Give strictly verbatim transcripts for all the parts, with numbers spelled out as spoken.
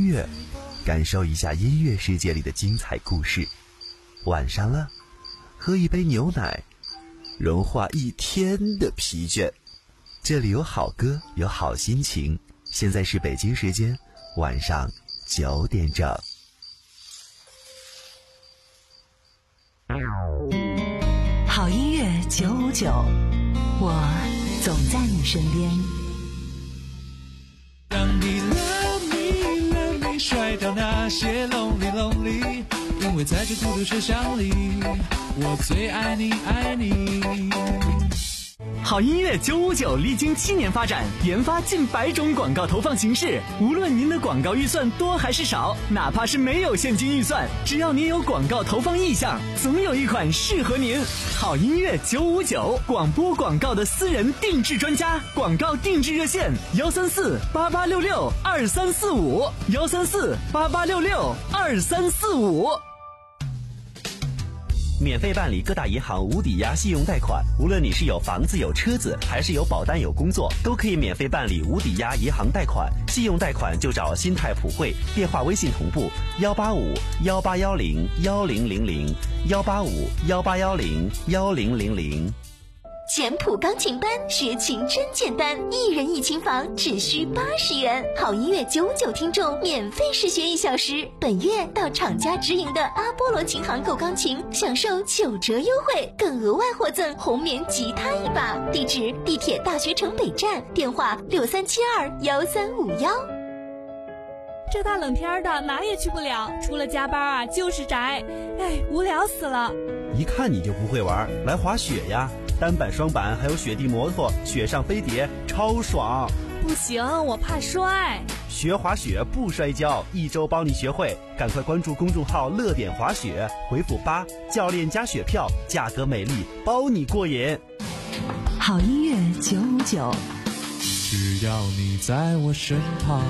乐，感受一下音乐世界里的精彩故事。晚上了，喝一杯牛奶，融化一天的疲倦。这里有好歌，有好心情。现在是北京时间晚上九点整。 好音乐九五九，我总在你身边。 让你 love me love me 甩掉那些 lonely lonely， 因为在这孤独车厢里，我最爱你爱你。 好音乐九五九历经七年发展，研发近百种广告投放形式。无论您的广告预算多还是少，哪怕是没有现金预算，只要您有广告投放意向，总有一款适合您。好音乐九五九，广播广告的私人定制专家，广告定制热线幺三四八八六六二三四五幺三四八八六六二三四五。 免费办理各大银行无抵押信用贷款，无论你是有房子有车子，还是有保单有工作，都可以免费办理无抵押银行贷款。信用贷款就找新泰普惠，电话微信同步幺八五幺八幺零幺零零零幺八五幺八幺零幺零零零。 简谱钢琴班，学琴真简单，一人一琴房只需八十元。好音乐九五九听众免费试学一小时，本月到厂家直营的阿波罗琴行购钢琴，享受九折优惠，更额外获赠红棉吉他一把。地址：地铁大学城北站，电话六三七二幺三五幺。 这大冷天的哪也去不了，除了加班啊就是宅，哎，无聊死了。 一看你就不会玩，来滑雪呀！单板、双板，还有雪地摩托、雪上飞碟，超爽！ 不行，我怕摔。 学滑雪不摔跤，一周帮你学会。赶快关注公众号“乐点滑雪”，回复八，教练加雪票，价格美丽，包你过瘾。 好音乐九五九， 只要你在我身旁。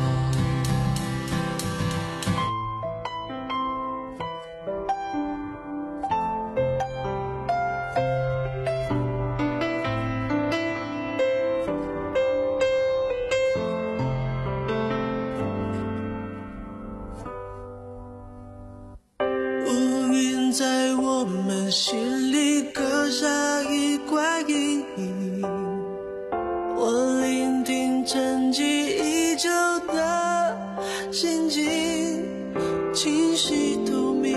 在我们心里刻下一块阴影，我聆听沉寂已久的心境，清晰透明，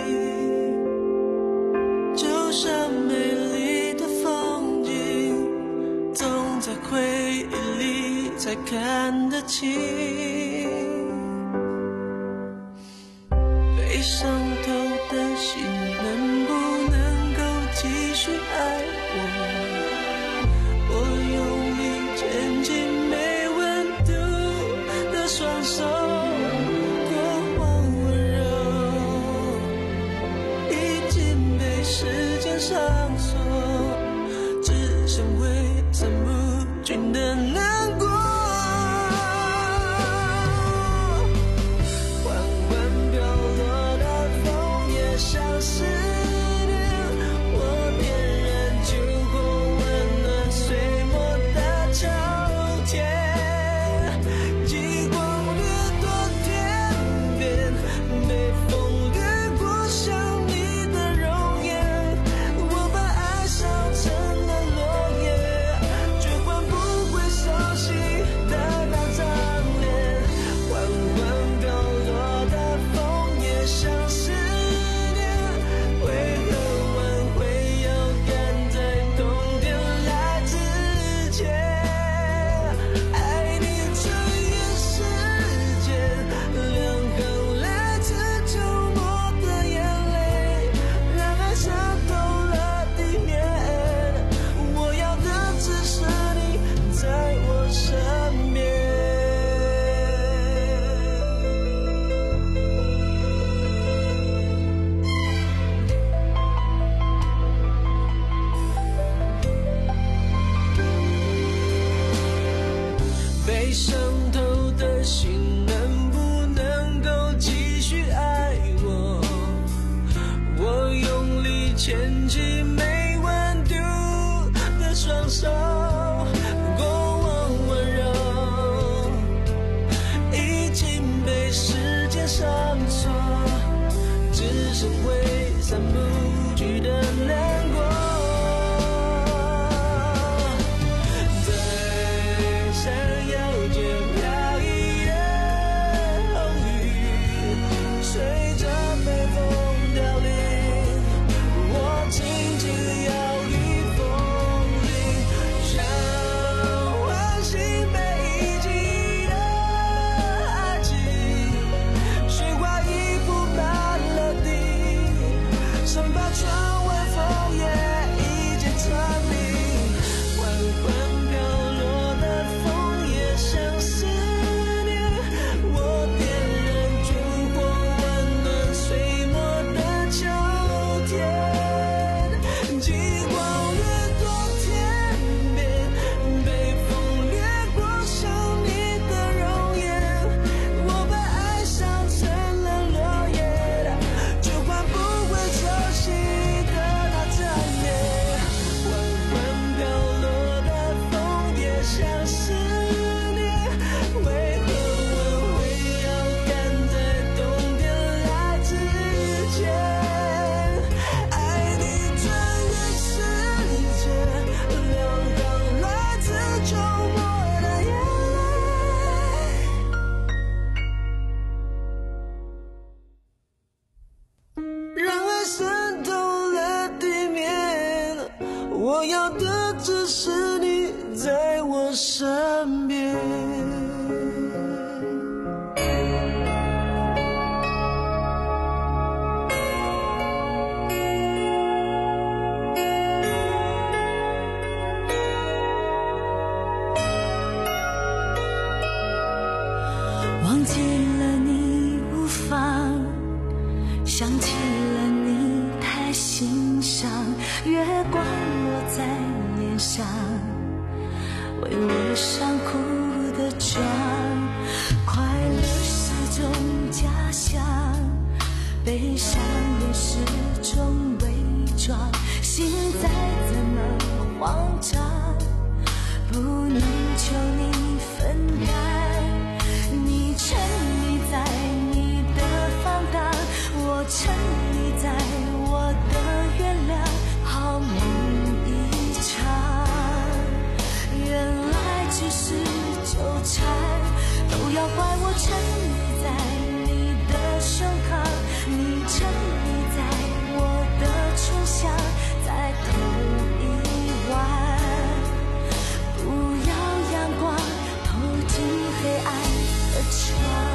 就像美丽的风景，总在回忆里才看得清。被伤透的心能不能够继续爱我？我用力牵紧没温度的双手，过往温柔已经被时间上锁，只剩挥散不尽的难过。像思念，我点燃烛火，温暖岁末的秋天。极光掠过天边，被风掠过想你的容颜。我把爱烧成了落叶，却换不回熟悉的那张脸。缓缓飘落的枫叶，像是为何挽回要赶在冬天来之前？爱你穿越时间，两行来自沉默的眼泪，让爱渗透了地面。我要的只是你在我身边。被伤透的心能不能够继续爱我？我用力牵起没温度的双手，过往温柔已经被时间上我要的只是你在我身边。 忘记了你无妨，想起了你太心伤，月光落在脸上，为我伤哭的妆，快乐是种假象，悲伤也是种伪装，心在怎么慌张，不能求你分担，你沉溺在你的放荡，我沉溺在我的原谅，好梦一场，原来只是纠缠，都要怪我沉溺在你的胸膛，你沉溺在我的春香，在头一晚，不要阳光透进黑暗的窗。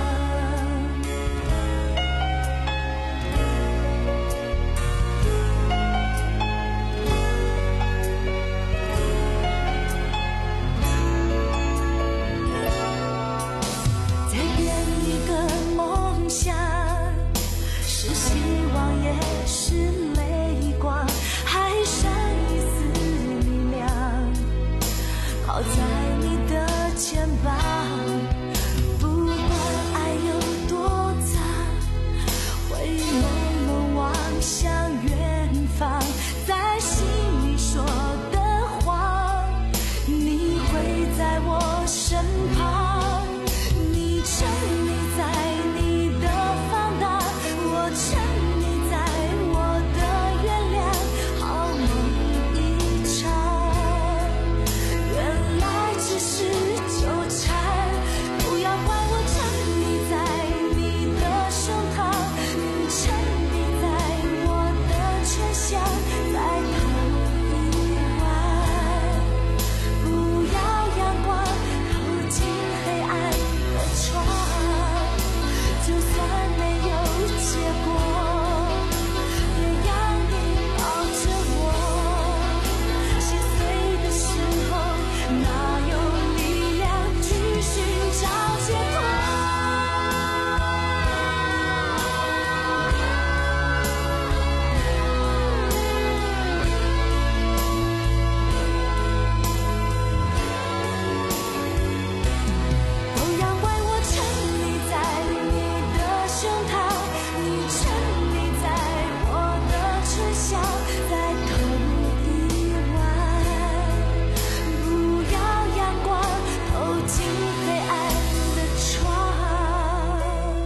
再圆一个梦想，是希望也是泪光，还剩一丝力量，靠在你的肩膀，不管爱有多脏，会朦胧望向远方，在心里说的谎，你会在我身旁，你沉溺在你的放荡，我沉溺在我的原谅，好梦一场，原来只是纠缠，不要怪我沉溺在你的胸膛，你沉溺在我的春香，在头一晚，不要阳光透进黑暗的窗，就算没有结果，也要你抱着我，心碎的时候哪有力量去寻找解脱。都要怪我沉溺在你的胸膛，你沉溺在我的春香，在头一晚，不要阳光透进黑暗的窗。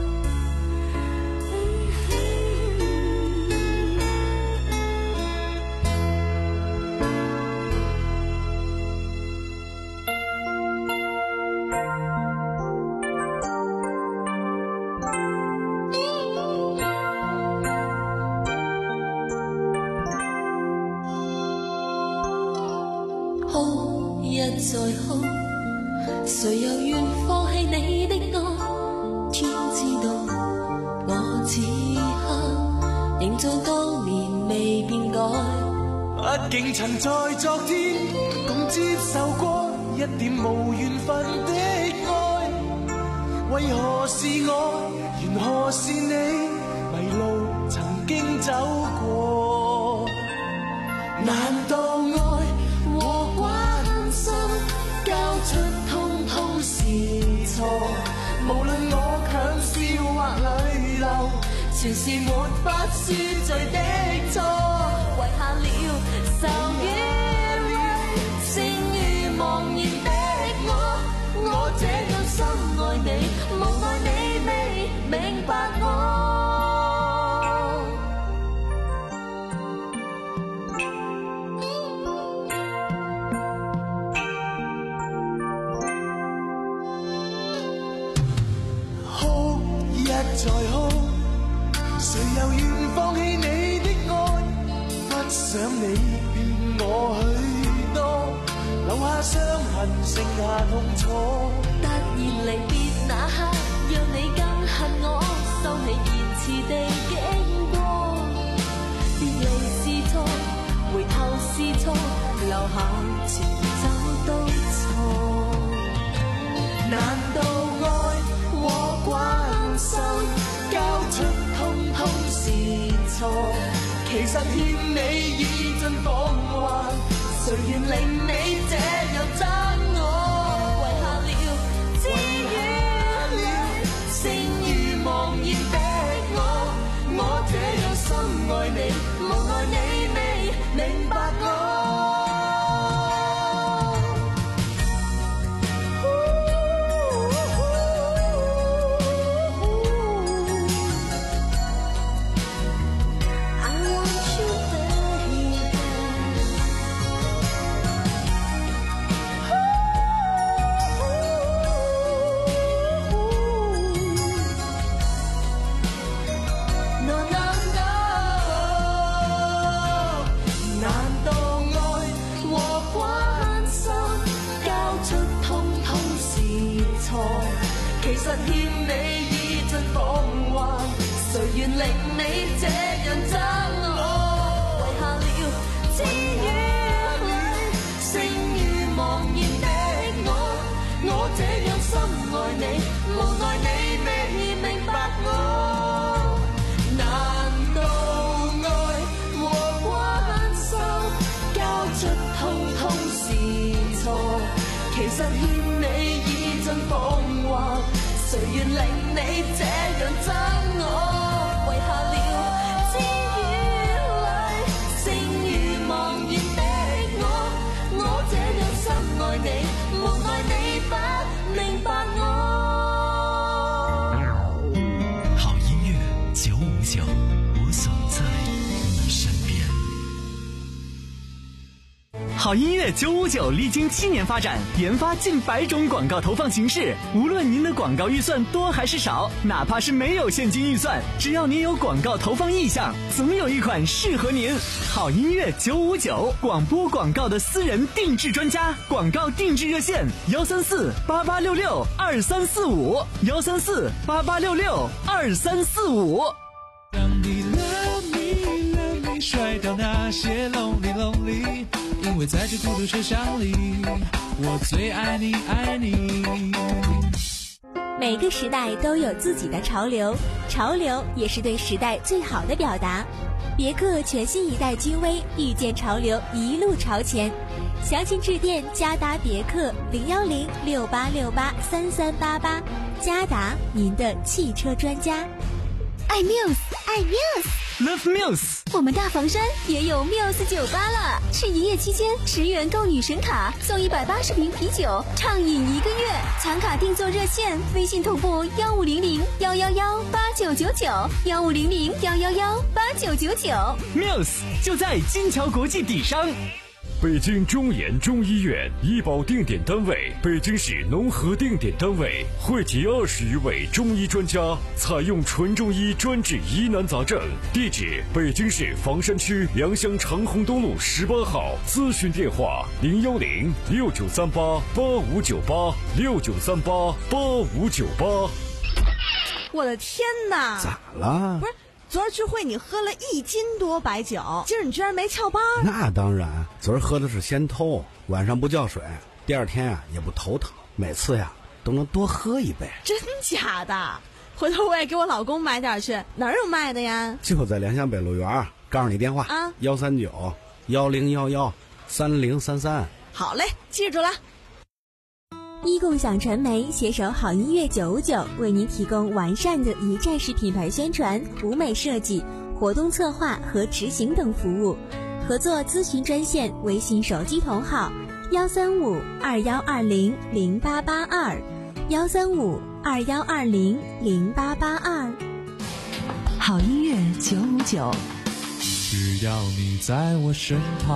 哭一再哭，誰又願放棄你的愛？天知道，我此刻仍像當年未變改。 畢竟曾在昨天共接受過一點無緣分的愛，為何是我，緣何是你，迷路曾經走過？難道愛和關心交出通通是錯？無論我強笑或淚流，全是沒法恕罪的錯。 遺下了愁與淚，剩餘茫然的我， 我這樣深愛你，無奈你未明白我。哭一再哭，誰又願放棄你的愛？不想你變我去恨剩下痛楚。 突然離別那刻，讓你更恨我，收起言辭地經過。別離是錯，回頭是錯，留下前走都錯。難道愛和關心交出通通是錯？其實欠你已盡放還，誰願令你這樣憎我？遺下了知與淚，剩餘茫然的我，我這樣深愛你，無奈你未明白我。其實欠你已盡放還，誰願令你這樣憎我？遺下了知與淚，剩餘茫然的我，我這樣深愛你，無奈你未明白我。難道愛和關心交出通通是錯？其實欠你已盡放還，誰願令你這樣憎我？遺下了知與淚，剩餘茫然的我，我這樣深愛你，無奈你不明白我。 好音樂九五九，我總在你身邊。好音樂九五九歷經七年發展，研發近百種廣告投放形式。無論您的廣告預算多還是少，哪怕是沒有現金預算，只要您有廣告投放意向，總有一款適合您。好音樂九五九，廣播廣告的私人定制專家，廣告定制熱線：幺三四八八六六二三四五，幺三四八八六六二三四五。 让你 love me love me 甩掉那些 lonely lonely， 因为在这孤独车厢里，我最爱你爱你。 每个时代都有自己的潮流，潮流也是对时代最好的表达。别克全新一代君威，遇见潮流，一路朝前。详情致电嘉达别克零幺零六八六八三三八八，嘉达，您的汽车专家。爱 Muse， 爱 Muse，Love Muse。 我们大房山也有 Muse 酒吧了，是营业期间十元购女神卡送一百八十瓶啤酒，畅饮一个月。抢卡订座热线：微信同步幺五零零幺幺幺八九九九，幺五零零幺幺幺八九九九。 Muse 就在金桥国际底商。 北京中研中医院医保定点单位，北京市农合定点单位，汇集二十余位中医专家，采用纯中医专治疑难杂症。地址：北京市房山区良乡长虹东路十八号。咨询电话：零幺零六九三八八五九八六九三八八五九八。 我的天哪！ 咋了？ 不是。昨儿聚会你喝了一斤多白酒，今儿你居然没翘班？ 那当然，昨儿喝的是仙偷，晚上不叫水，第二天呀、啊、也不头疼，每次呀都能多喝一杯。 真假的？回头我也给我老公买点去，哪儿有卖的呀？ 就在良乡北路园，告诉你电话啊，幺三九幺零幺幺三零三三。 好嘞，记住了。 一共享传媒携手好音乐九五九，为您提供完善的一站式品牌宣传、舞美设计、活动策划和执行等服务。合作咨询专线：微信手机同号幺三五二幺二零零八八二，幺三五二幺二零零八八二。 好音乐九五九， 只要你在我身旁。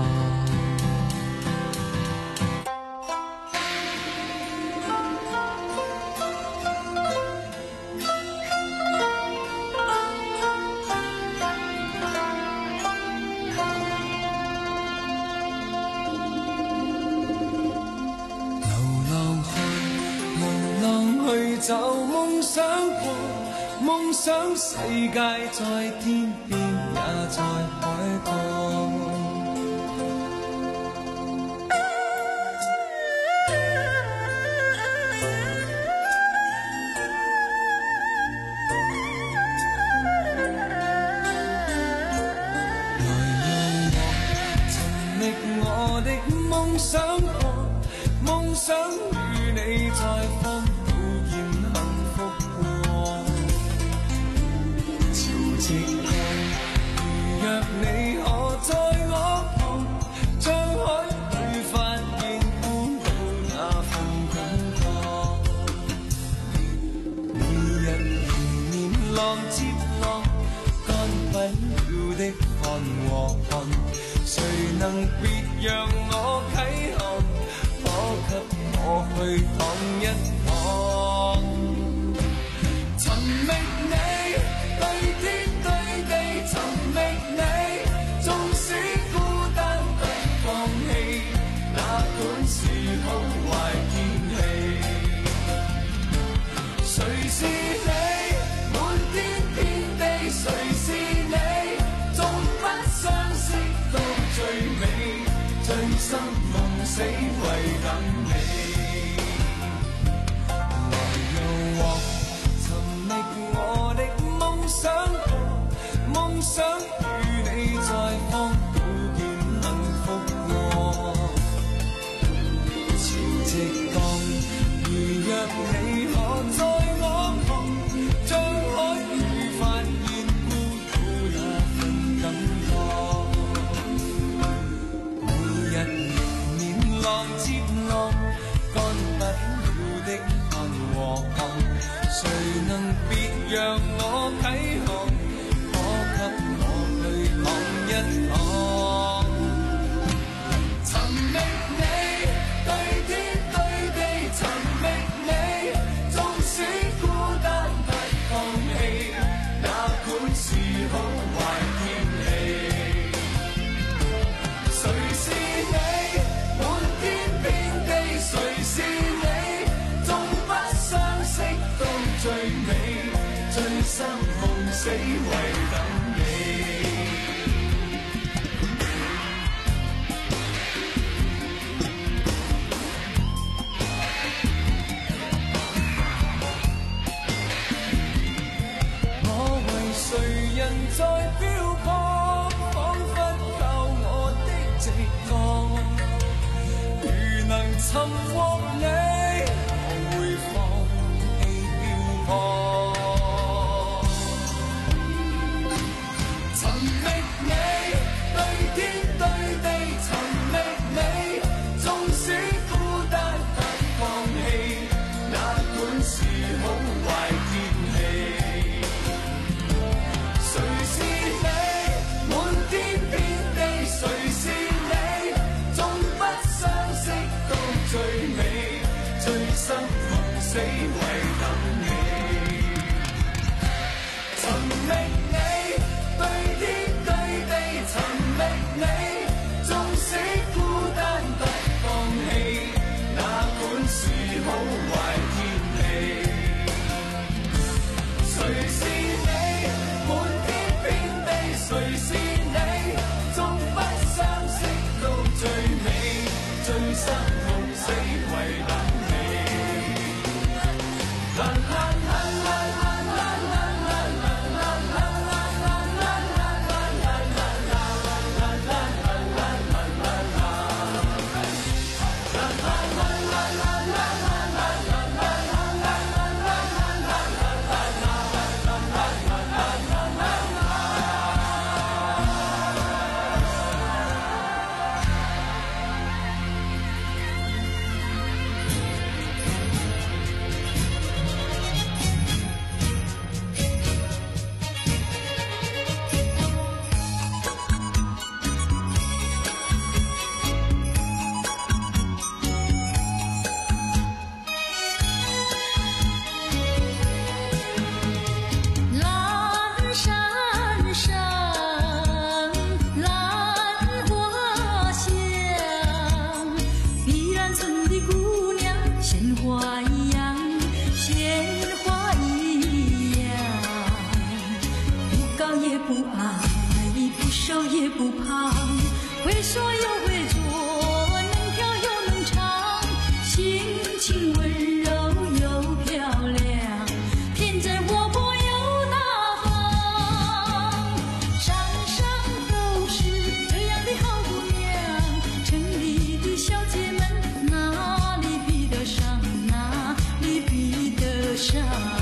就夢想過，夢想世界在天邊也在海角。我的夢想過，夢想與你在荒島見幸福過。潮汐浪，如若你可在我旁，將海裏發現孤島那份感覺。每日連綿浪接浪，乾不了的汗和汗。誰能別讓我啟航，可給我去趟一趟。尋覓你，對天對地尋覓你，縱使孤單不放棄，哪管是好壞天氣。誰是你？滿天遍地誰是你？縱不相識到最美，醉生夢死為等你。來讓我尋覓我的夢想過，夢想與你在荒島見幸福過。潮汐降，如若你可在我旁，將海與發現孤島那份感覺。每日連綿浪接浪，乾不了的汗和汗，誰能別讓我啟航，可給我去趟一趟。尋覓你，對天對地尋覓你，縱使孤單不放棄，哪管是好壞天氣。誰是你？滿天遍地誰是你？縱不相識到最美，醉生夢死為等你。我為誰人在漂泊，彷彿靠我的直覺。如能尋獲你，我會放棄漂泊。尋覓你，對天對地尋覓你，縱使孤單不放棄，哪管是好壞天氣。誰是你？滿天遍地誰是你？縱不相識到最美，醉生夢死為等你。尋覓你，對天對地尋覓你，縱使孤單不放棄，哪管是好壞天氣。誰是你？滿天遍地誰是你？縱不相識到最美，醉生夢死為等你。啦啦啦啦啦啦啦啦啦啦啦啦说又会做，能跳又能唱，心情温柔又漂亮，天真活泼又大方，山上都是这样的好姑娘，城里的小姐们哪里比得上，哪里比得上。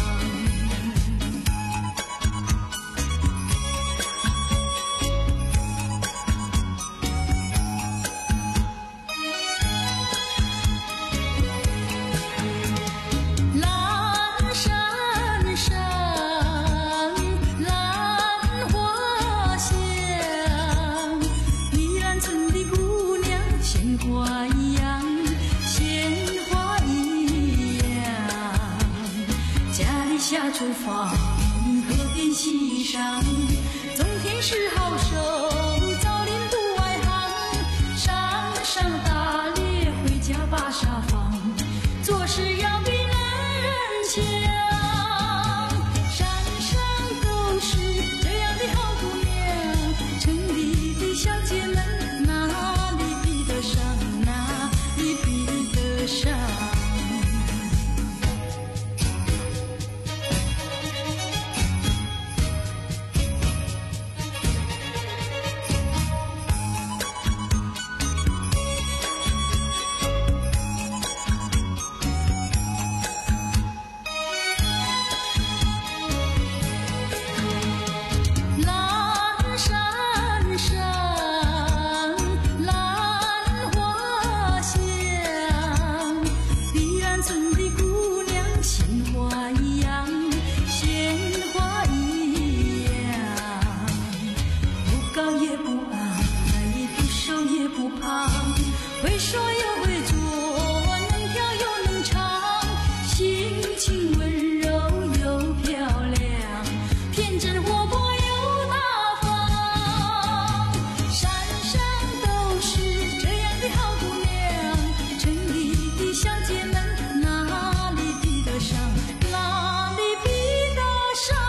下厨房，河边溪上，种田是好手，早恋不外行，山上打猎，回家把沙放，做事要比男人强。山上都是这样的好姑娘，城里的小姐们哪里比得上，哪里比得上。会说又会做，能跳又能唱，心情温柔又漂亮，天真活泼又大方，山上都是这样的好姑娘，城里的小姐们哪里比得上，哪里比得上。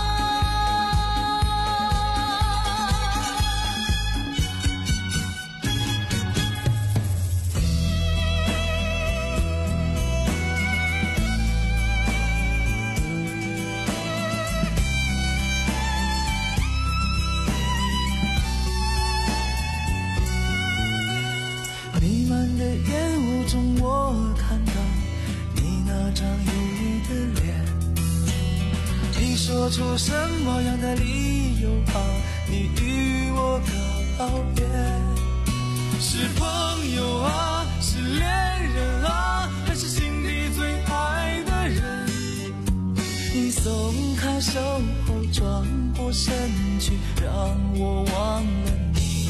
弥漫的烟雾中，我看到你那张忧郁的脸。你说出什么样的理由啊？你与我告别，是朋友啊，是恋人啊，还是心底最爱的人？你松开手后转过身去，让我忘了你。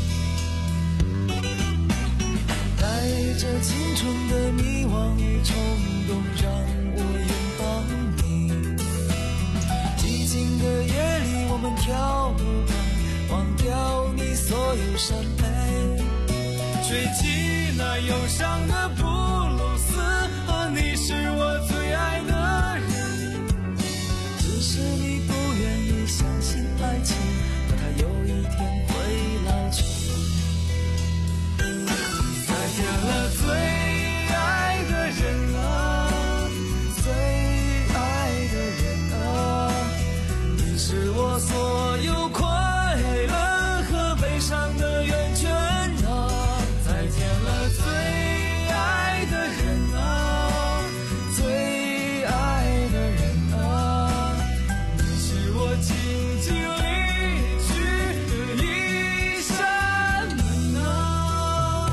带着青春的迷惘与冲动，让我拥抱你。寂静的夜里，我们跳舞吧，忘掉你所有伤悲，吹起那忧伤的布鲁斯。啊，你是我最爱的人，只是你不愿意相信爱情，可它有一天会老去。见了最爱的人啊，最爱的人啊，你是我所有快乐和悲伤的源泉啊。再见了最爱的人啊，最爱的人啊，你是我静静离去的一扇门啊。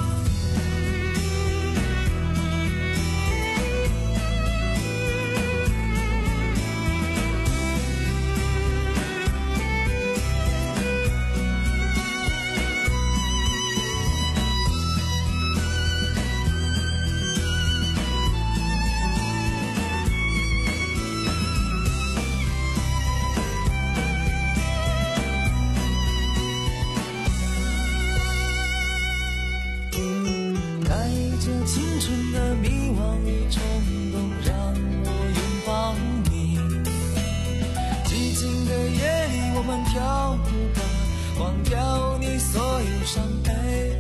青春的迷惘与冲动，让我拥抱你。寂静的夜里，我们跳舞吧，忘掉你所有伤悲，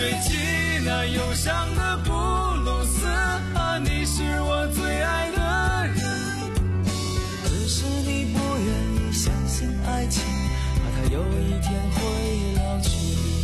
吹起那忧伤的布鲁斯啊，你是我最爱的人。 只是你不愿意相信爱情，怕它有一天会老去。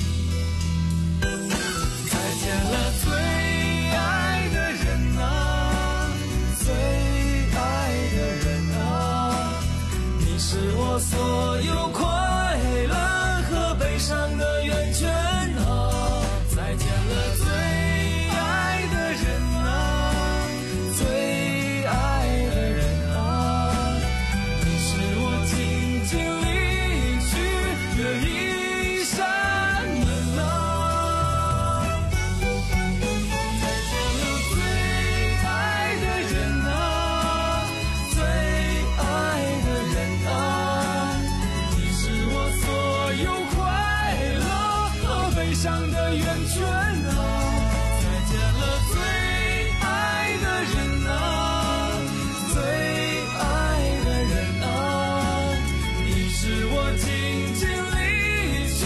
再见了最爱的人啊，最爱的人啊，你是我所有快乐和悲伤的源泉啊。再见了最爱的人啊，最爱的人啊，你是我静静离去的一扇门啊。再见了最爱的人啊，最爱的人啊，你是我所有快乐和悲伤的源泉啊。再见了最爱的人啊，最爱的人啊，你是我静静离去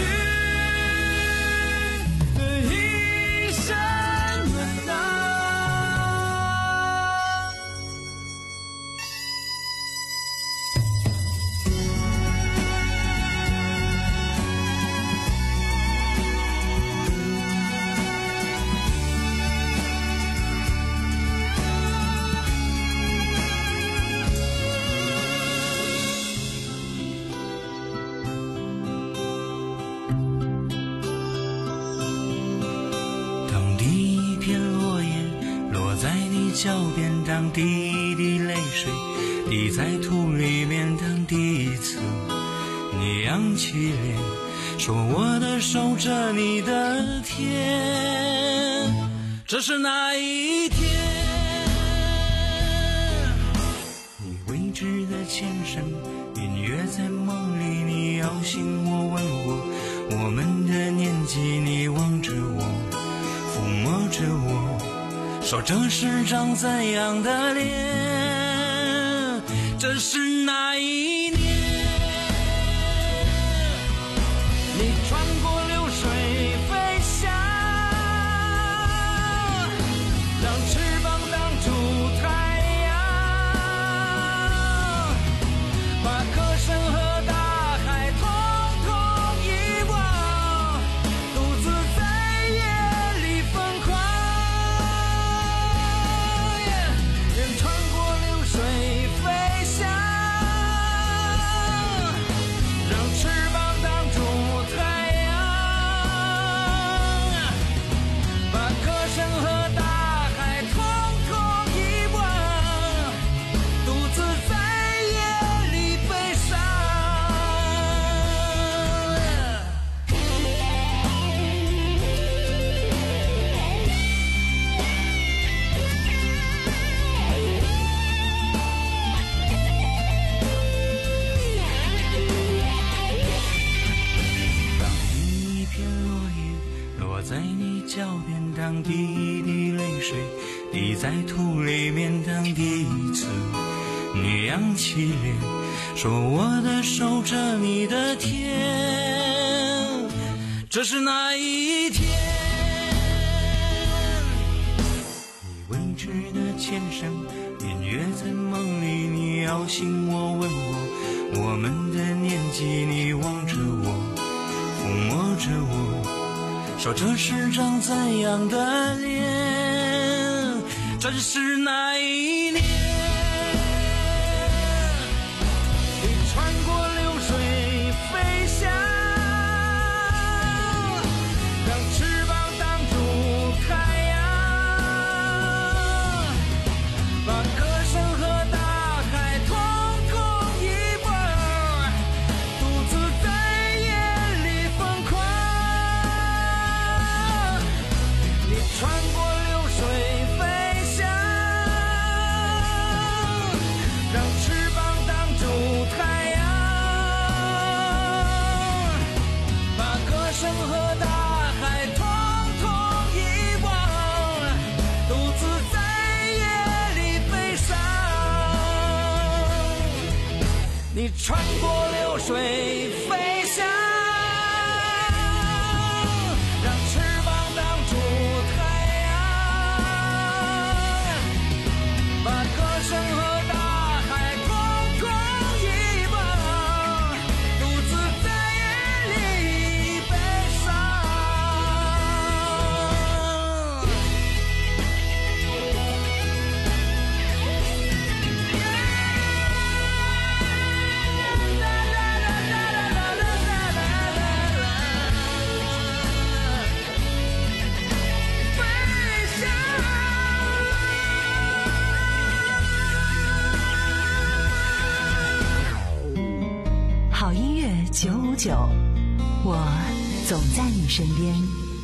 的一扇门啊。 当第一片落叶落在你脚边，当第一滴泪水滴在土里面，当第一次你扬起脸说我的手这你的天，这是哪一天？你未知的前生，隐约在梦里，你摇醒我，问我我们的年纪，你望着我，抚摸着我，说这是张怎样的脸？这是哪一年？你穿过流水飞翔，让翅膀挡住太阳，把歌声和大海统统遗忘，独自在夜里疯狂。人穿过流水飞翔，让翅膀挡住太阳，把歌声和大海统统遗忘，独自在夜里悲伤。当第一片落叶落在你脚边，当第一滴泪水滴在土里面，当第一次你扬起脸说我的手这你的天，这是哪一天？你未知的前生，隐约在梦里，你摇醒我，问我我们的年纪，你望着我，抚摸着我，说这是张怎样的脸？这是哪一年？你穿过流水飞翔，让翅膀挡住太阳，把歌声和大海统统遗忘，独自在夜里疯狂。你穿过流水飞翔，让翅膀挡住太阳，把歌声和大海统统遗忘，独自在夜里悲伤。你穿过流水飞翔，让翅膀挡九，我总在你身边。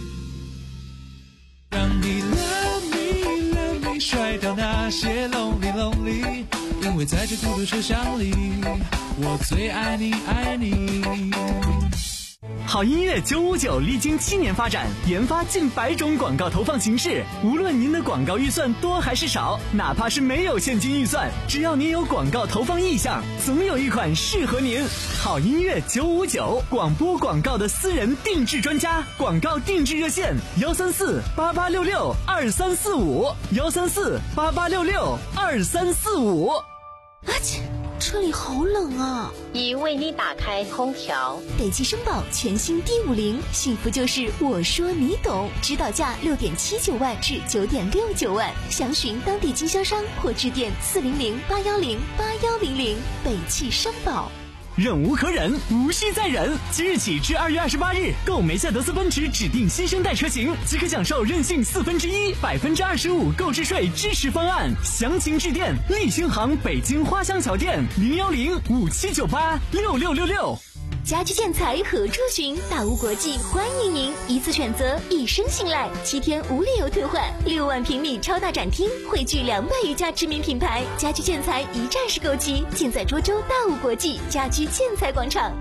让你 love me love me 甩掉那些 lonely lonely， 因为在这孤独车厢里，我最爱你爱你。 好音乐九五九历经七年发展，研发近百种广告投放形式。无论您的广告预算多还是少，哪怕是没有现金预算，只要您有广告投放意向，总有一款适合您。好音乐九五九，广播广告的私人定制专家，广告定制热线幺三四八八六六二三四五幺三四八八六六二三四五。 啊切！车里好冷啊！ 已为你打开空调。 北汽绅宝全新 D 五零，幸福就是我说你懂，指导价六点七九万至九点六九万，详询当地经销商或致电四零零八幺零八幺零零。北汽绅宝。 忍无可忍，无需再忍。即日起至二月二十八日，购梅赛德斯奔驰指定新生代车型，即可享受任性四分之一、百分之二十五购置税支持方案。详情致电立星行北京花乡桥店零幺零五七九八六六六六。 家居建材何处寻？大屋国际欢迎您，一次选择，一生信赖，七天无理由退换，六万平米超大展厅，汇聚两百余家知名品牌，家居建材一站式购齐，尽在涿州大屋国际家居建材广场。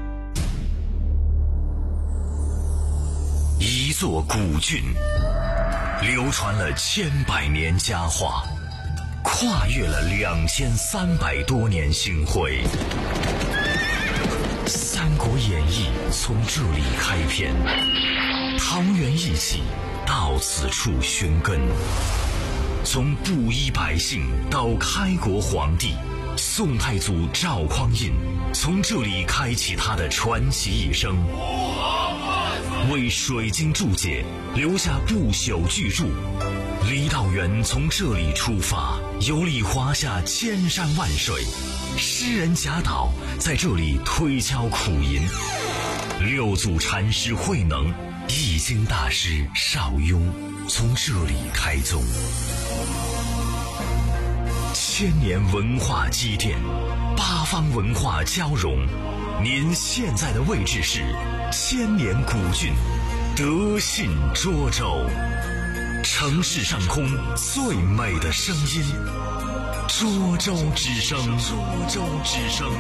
一座古郡，流传了千百年佳话，跨越了两千三百多年星辉。《三国演义》从这里开篇，桃园义气到此处寻根。从布衣百姓到开国皇帝，宋太祖赵匡胤从这里开启他的传奇一生，为水晶注解留下不朽巨著。郦道元从这里出发，游历华夏千山万水。诗人贾岛在这里推敲苦吟，六祖禅师慧能、易经大师邵雍从这里开宗。千年文化积淀，八方文化交融。您现在的位置是千年古郡德信涿州，城市上空最美的声音。涿州之声，涿州之声。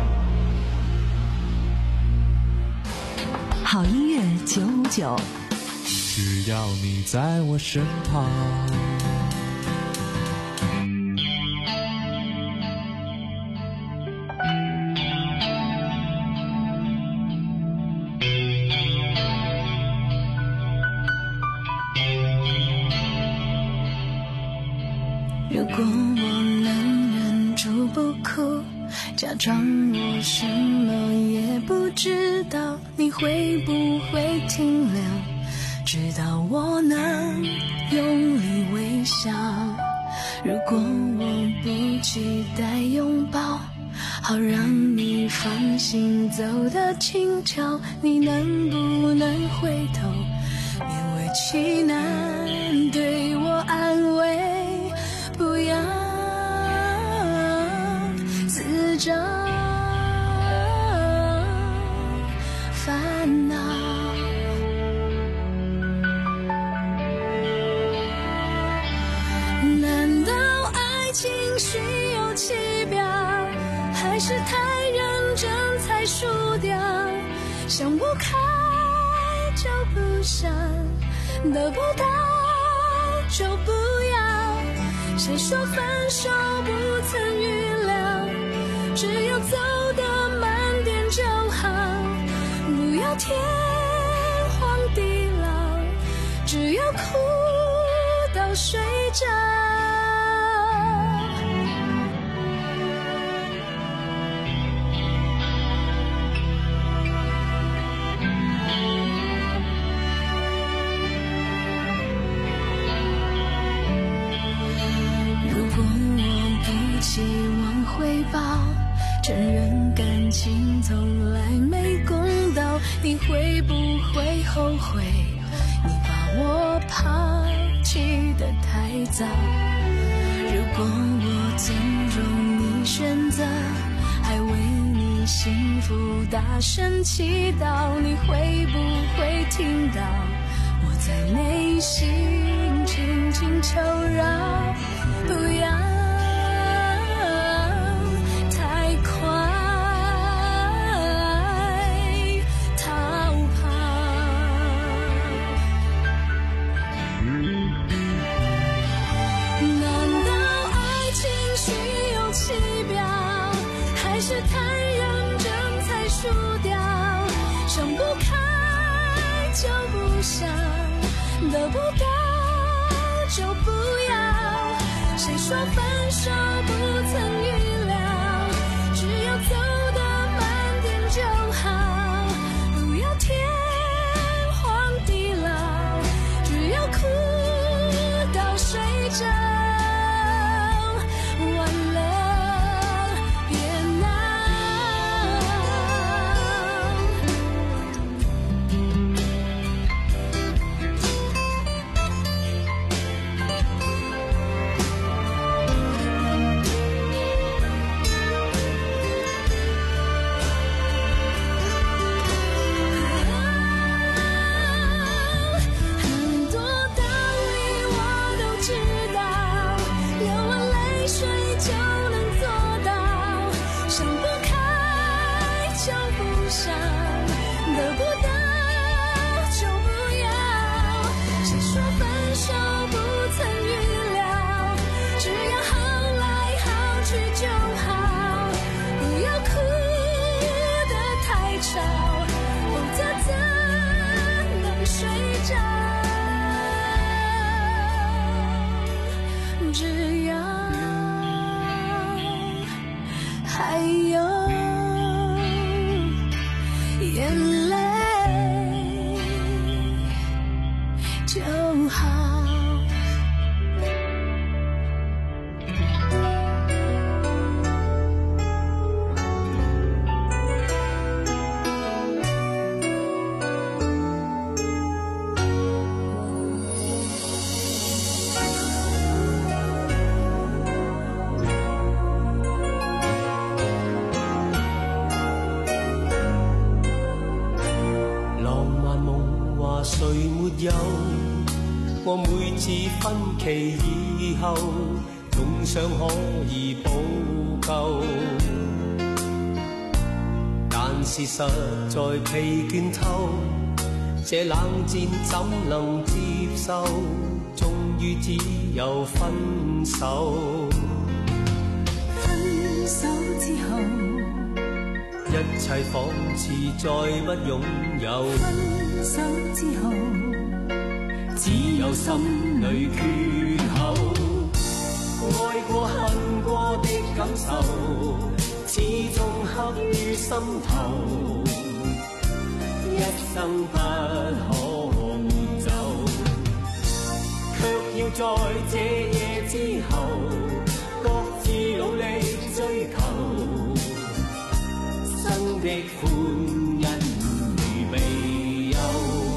好音乐九五九， 只要你在我身旁。 如果我能忍住不哭，假装我什么也不知道，你会不会停留，直到我能用力微笑？如果我不期待拥抱，好让你放心走得轻巧，你能不能回头，勉为其难对我安慰？不要自找烦恼，难道爱情需有期表，还是太认真才输掉？想不开就不想，得不到就不要，谁说分手不曾预料？只要走得慢点就好，不要天荒地老，只要哭到睡着。希望回报，承认感情从来没公道，你会不会后悔你把我抛弃得太早？如果我纵容你选择，还为你幸福大声祈祷，你会不会听到我在内心轻轻求饶？不要太快逃跑。难道爱情需有期表，还是太认真才输掉？想不开就不想，得不到就不要。谁说分手不曾预料？只要走得慢点就好，不要天荒地老，只要哭到睡着。完了别闹。很多道理我都知道，流完泪水就能做到。想不开就不想，得不到就不要。谁说分手不曾预料？只要好来好去就好，不要哭得太吵，否则怎能睡着？只要还有眼泪就好。 浪漫夢話誰沒有？過每次分歧以後，總想可以補救，但是實在疲倦透，這冷戰怎能接受？終於只有分手。 分手之後， 一切仿似再不擁有。 分手之後， 只有心裏缺口。愛過恨過的感受，始終刻於心頭，一生不可抹走。卻要在這夜之後，各自努力追求。生的歡欣如未有。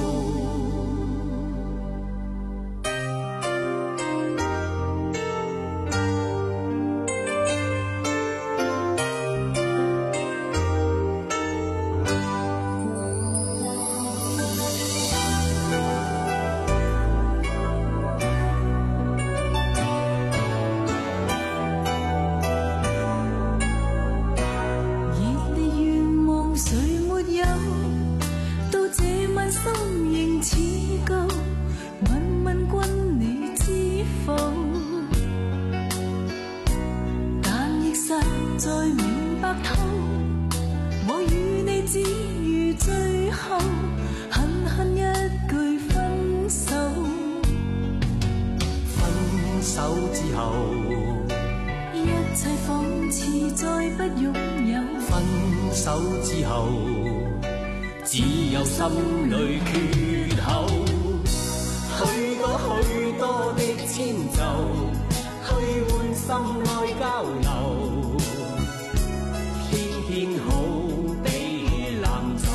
只有心裏缺口，許多許多的遷就，去換心愛交流，偏偏好比冷酒，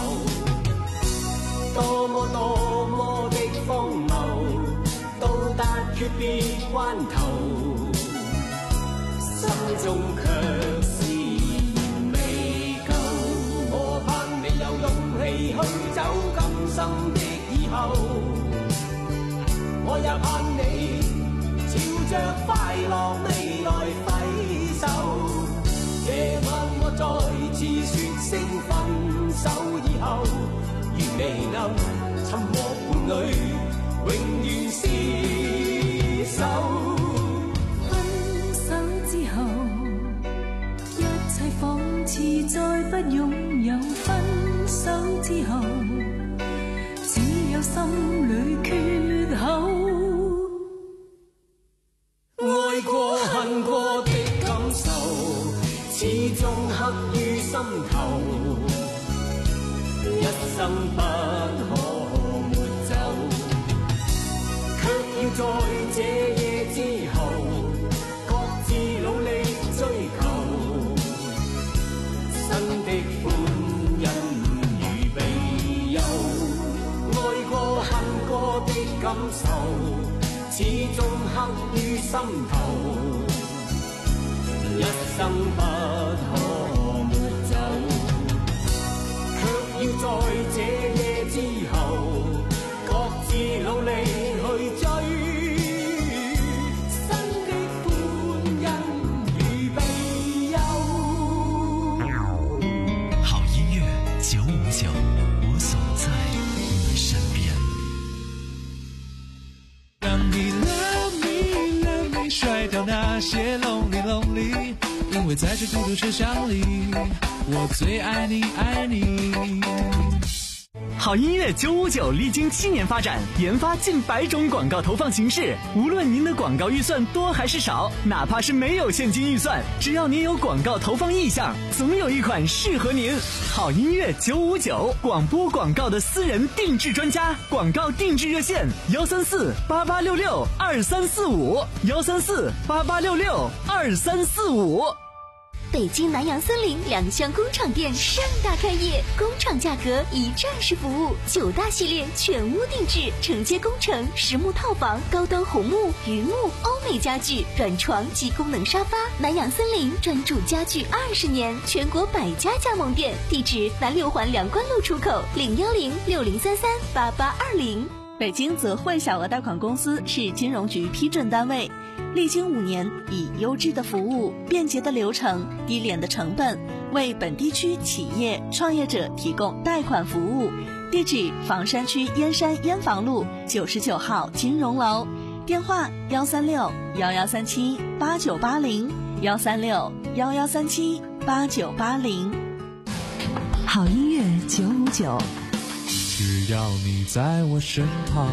多麼多麼的荒謬，到達訣別關頭，心中卻是未夠。 我也盼你朝着快樂未來揮手。夜晚我再次說聲分手以後，願未能尋獲伴侶，永遠廝守。 分手之後，一切仿似再不擁有。分手之後，只有心裏缺口。 愛過恨過的感受，始終刻於心頭，一生不可抹走。卻要在這夜之後，各自努力追求新的歡欣與悲憂。愛過恨過的感受，始終刻於心頭，一生不可抹走。卻要在這夜之後，各自努力去追新的歡欣與悲憂。 好音樂九五九，我總在你身邊。 讓你 love me love me， 甩掉那些 lonely lonely， 因為在這孤獨車廂裡，我最愛你愛你。 好音樂九五九歷經七年發展，研發近百種廣告投放形式。無論您的廣告預算多還是少，哪怕是沒有現金預算，只要您有廣告投放意向，總有一款適合您。好音樂九五九，廣播廣告的私人定制專家，廣告定制熱線：幺三四八八六六二三四五，幺三四八八六六二三四五。 北京南洋森林两厢工厂店盛大开业，工厂价格一站式服务，九大系列全屋定制，承接工程、实木套房、高端红木、榆木、欧美家具、软床及功能沙发。南洋森林专注家具二十年，全国百家加盟店，地址南六环梁关路出口，零幺零六零三三八八二零。 北京泽汇小额贷款公司是金融局批准单位，历经五年，以优质的服务、便捷的流程、低廉的成本，为本地区企业创业者提供贷款服务。地址：房山区燕山燕房路九十九号金融楼，电话：幺三六幺幺三七八九八零，幺三六幺幺三七八九八零。 好音乐九五九， 只要你在我身旁。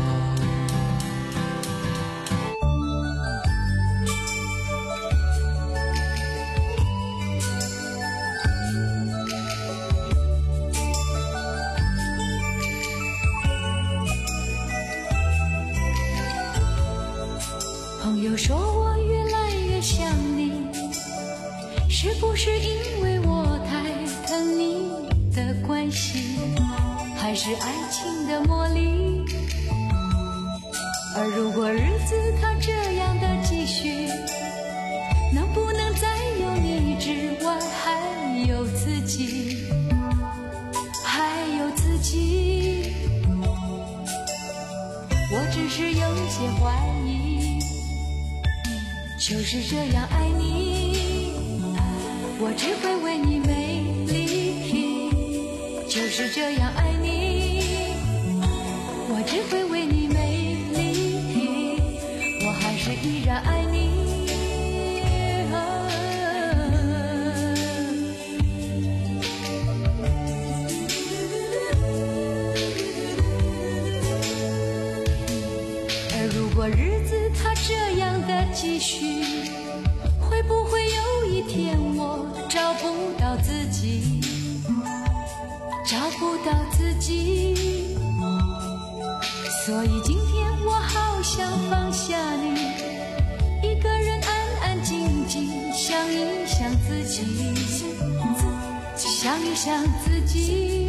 朋友说我越来越像你，是不是因为我太疼你的关系，还是爱情的魔力？而如果日子它这样的继续，能不能再有你之外还有自己，还有自己？我只是有些怀疑，就是这样爱你，我只会为你美丽，就是这样爱你，我只会为你美丽，我还是依然爱你。而如果日子它这样的继续，会不会有一天我找不到自己，找不到自己？所以今天我好想放下你，一个人安安静静想一想自己，想一想自己，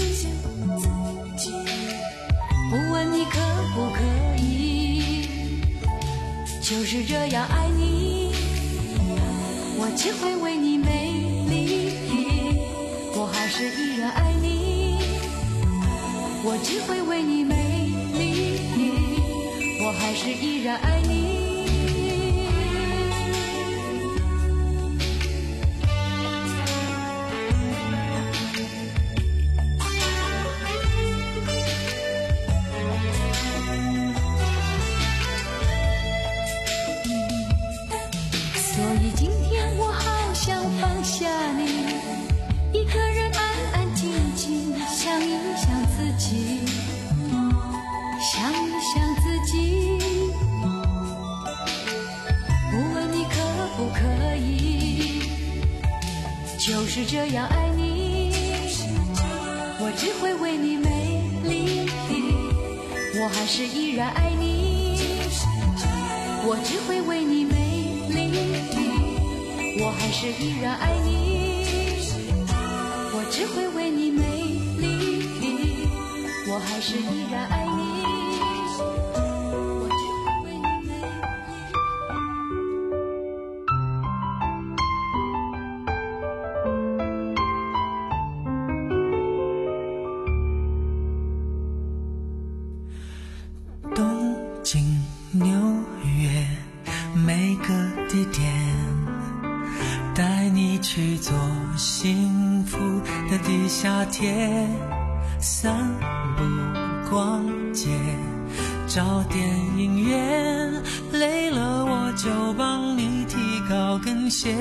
不问你可不可以，就是这样爱你，我只会为你美丽，我还是依然爱你，我只会为你美丽，我我还是依然爱你。所以今天我好想放下你，一个人安安静静想一想自己，想一想自己，不问你可不可以，就是这样爱你，我只会为你美丽的，我还是依然爱你，我只会为你美丽的，我还是依然爱你，我只会为你美丽的，我还是依然爱你。 东京、纽约，每个地点，带你去做幸福的地下铁，散步、逛街，找电影院，累了我就帮你提高跟鞋，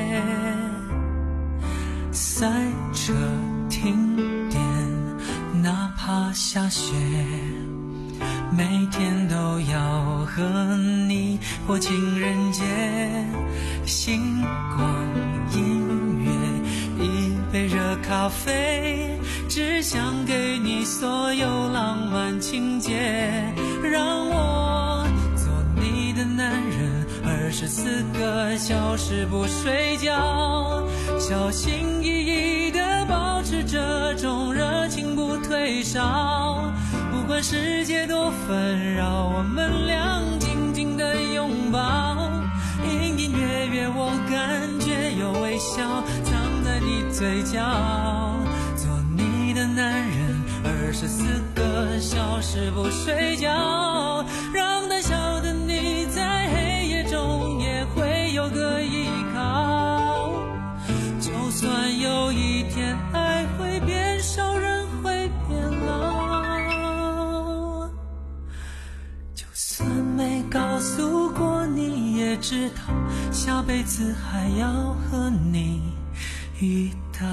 赛车、停电，哪怕下雪，每天都要和你过情人节，星光音乐，一杯热咖啡，只想给你所有浪漫情节，让我做你的男人，二十四个小时不睡觉，小心翼翼地保持这种热情不退烧，不管世界多纷扰，我们俩紧紧地拥抱，隐隐约约我感觉有微笑藏在你嘴角，做你的男人，二十四个小时不睡觉，让胆小的你在黑夜中也会有个依靠，就算有一天爱会变少，人会变老，就算没告诉过你也知道，下辈子还要和你遇到。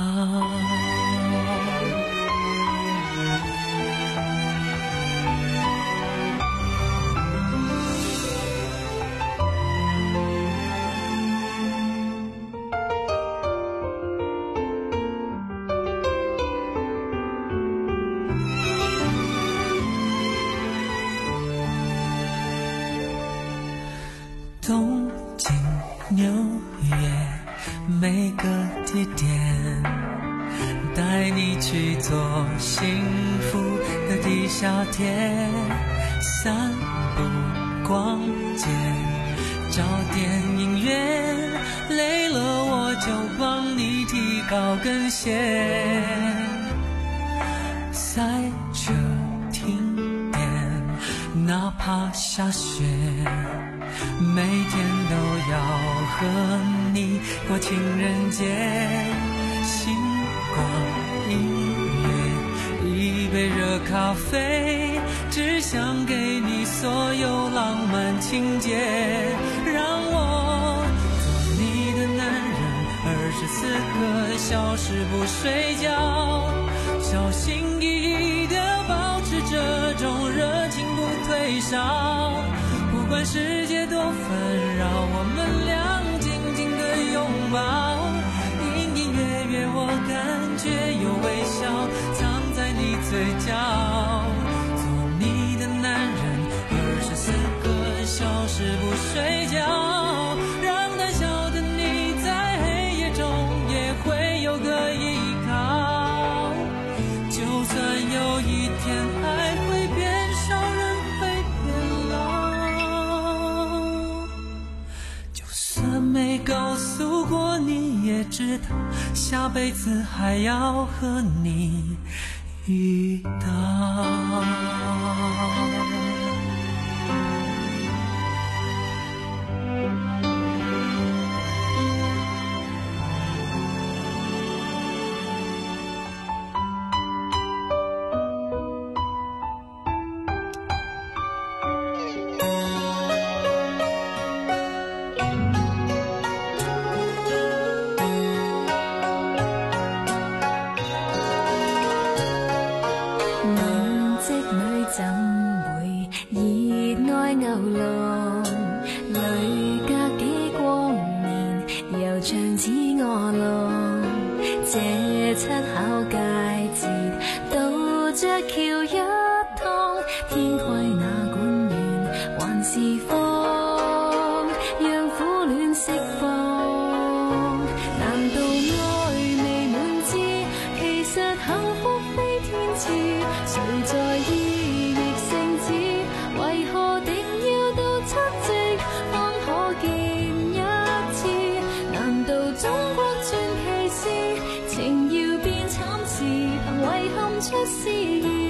东京、纽约，每个地点，带你去做幸福的地下铁，散步、逛街，找电影院，累了我就帮你提高跟鞋，赛车、停电，哪怕下雪，每天都要和你过情人节，星光音乐，一杯热咖啡，只想给你所有浪漫情节，让我做你的男人，二十四个小时不睡觉，小心翼翼地保持这种热情不退烧，不管世界多纷扰，我们俩紧紧地拥抱，隐隐约约我感觉有微笑藏在你嘴角，做你的男人，二十四个小时不睡觉，让胆小的你在黑夜中也会有个依靠，就算有一天爱会变少，人会变老，就算没告诉过你也知道，下辈子还要和你遇到。 这七巧佳节，渡着橋一趟，天規那管遠，還是放，讓苦戀釋放。難道愛未滿枝，其實幸福非天賜，誰在意亦聖子，為何定要到七夕方可見一次？難道中國傳奇是情要變慘事，憑遺憾出詩意？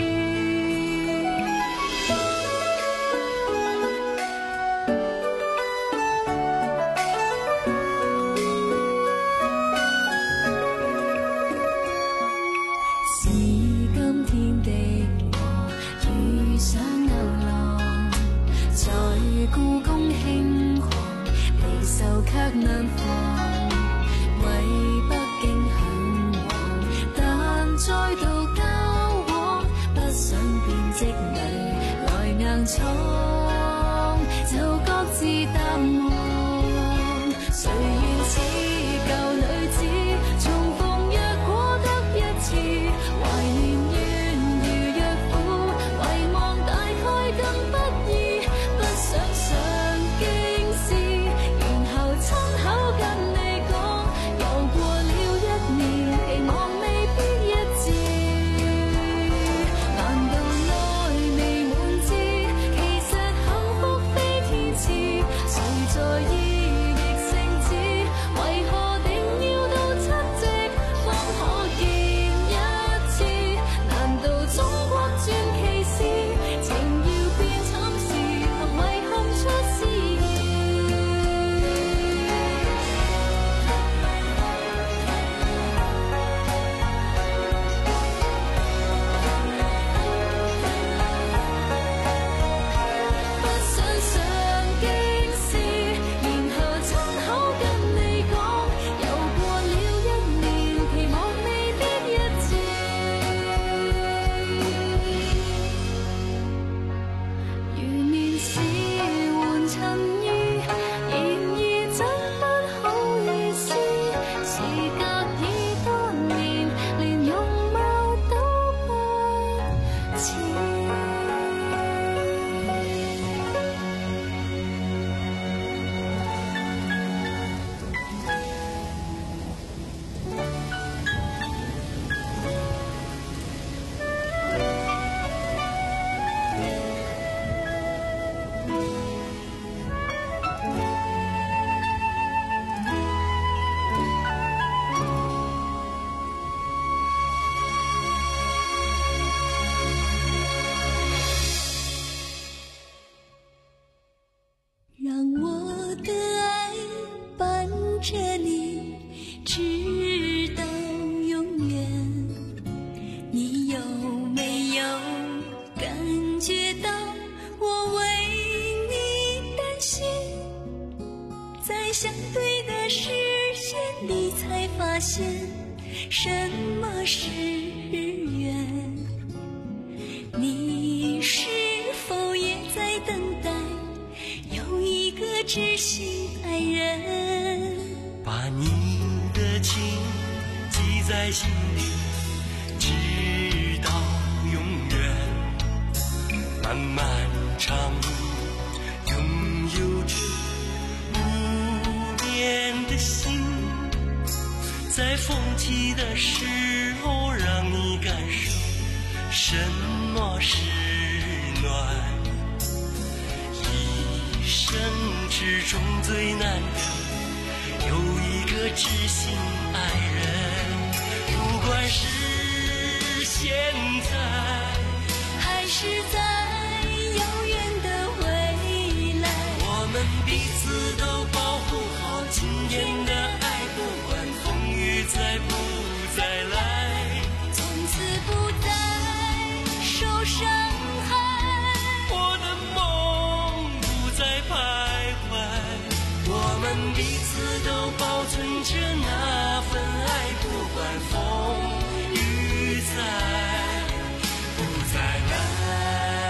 是今天的我遇上牛郎，在故宮輕狂，離愁卻難防。為北京向往，但再度交往，不想變織女來硬闖，就各自淡忘。誰願似舊女子，重逢若果得一次，懷念冤如若苦，遺忘大概更不易，不想上京師，然後親口跟你講，又過了一年，期望未必一致。難道愛未滿枝，其實幸福非天賜，誰在意亦聖子，為何定要到七夕方可見一次？難道中國傳奇是情要變慘事，憑遺憾出詩意？不想上京師，然後親口跟你講，又過了一年，期望未必一致。如年少換塵衣，然而真不好意思，時隔已多年，連容貌都不似。让我的爱伴着你，直到永远。你有没有感觉到我为你担心？在相对的视线里，才发现什么是缘。你是否也在等待有一个知心爱人？ 把你的情记在心里，直到永远。漫漫长路，拥有着不变的心，在风起的时候，让你感受什么是暖。一生之中最难得有一个知心爱人，不管是现在还是在遥远的未来，我们彼此都保护好今天的爱，不管风雨再不再来， 从此不再受伤害。 我的梦不再徘徊，我们彼此都保存着那份爱，不管风雨再不再来。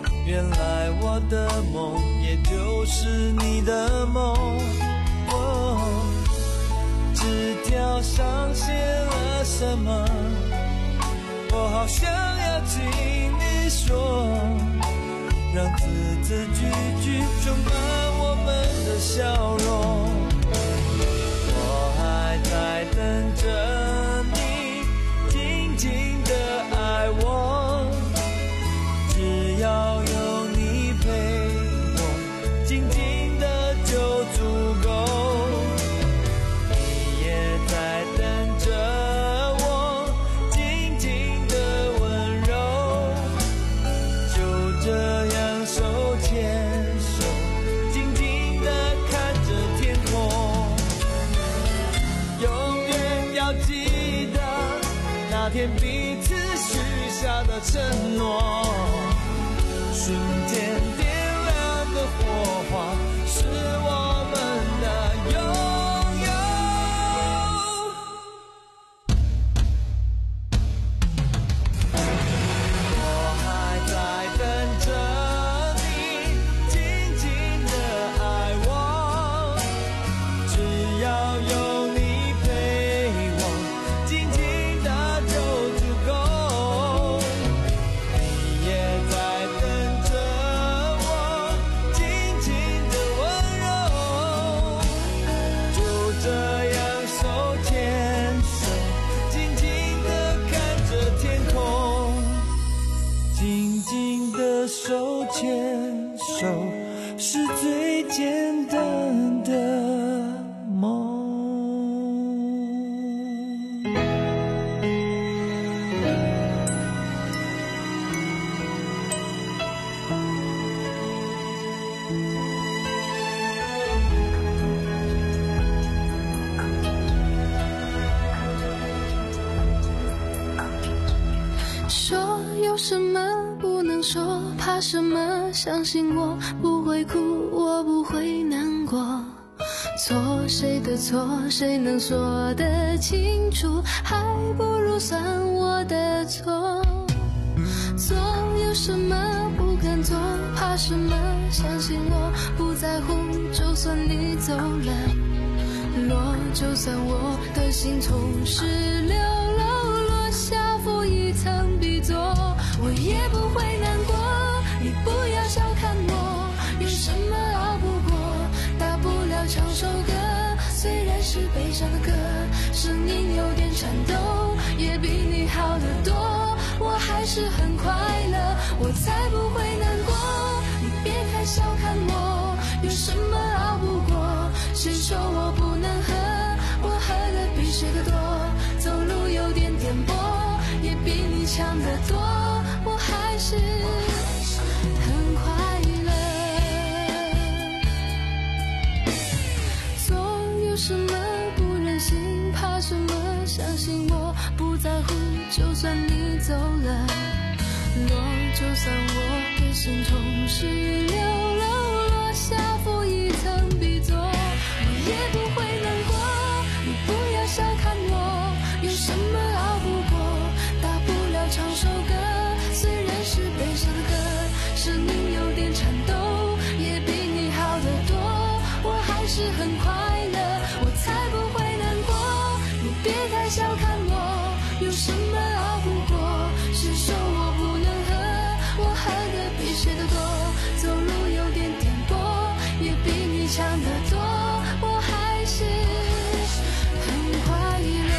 原来我的梦也就是你的梦。哦，纸条上写了什么？我好想要听你说，让字字句句充满我们的笑容。我还在等着你静静的爱我，只要有你陪我，静静的就足够。你也在等着我静静的温柔，就这样手牵手，静静的看着天空。永远要记得那天彼此许下的承诺，瞬间点亮的火花，是我们的拥有。我还在等着你静静的爱我，只要有你陪我，静静的就足够。你也在等着我静静的温柔，就这样手牵手，静静的看着天空。静静的手牵手，是最简单的梦。 说有什么不能说，怕什么？相信我不会哭，我不会难过。错谁的错，谁能说得清楚？还不如算我的错。做有什么不敢做，怕什么？相信我不在乎，就算你走了，落就算我的心从十六楼落下，负一层笔作，我也不会难过。你不要小看我，有什么熬不过？大不了唱首歌，虽然是悲伤的歌，声音有点颤抖，也比你好得多。我还是很快乐，我才不会难过。你别太小看我，有什么熬不过？谁说我不能喝？我喝的比谁的多，走路有点颠簸，也比你强得多。我还是很快乐。做有什么不忍心，怕什么？相信我不在乎，就算你走了，落就算我的心从十六楼落下，负一层笔作，我也不会难过。你不要小看我，有什么熬不过？大不了唱首歌，虽然是悲伤的歌，声音有点颤抖，也比你好得多。我还是很快乐，我才不会难过。你别太小看我，有什么熬不过？谁说我不能喝？我喝的比谁的多，走路有点颠簸，也比你强得多。我还是很快乐。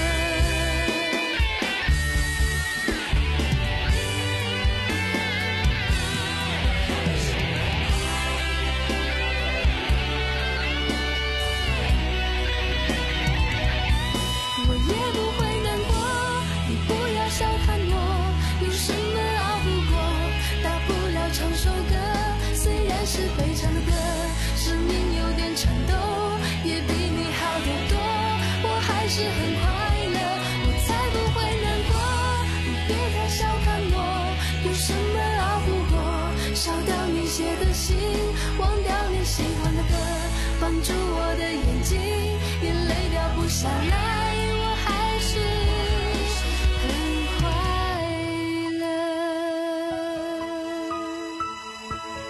我也不会难过，你不要小看我，有什么熬不过？大不了唱首歌，虽然是悲伤的歌，声音有点颤抖，也比你好得多。我还是很快乐，我才不会难过。你别太小看我，有什么熬不过？烧掉你写的信，忘掉你喜欢的歌，放住我的眼睛，眼泪掉不下来。我还是很快乐。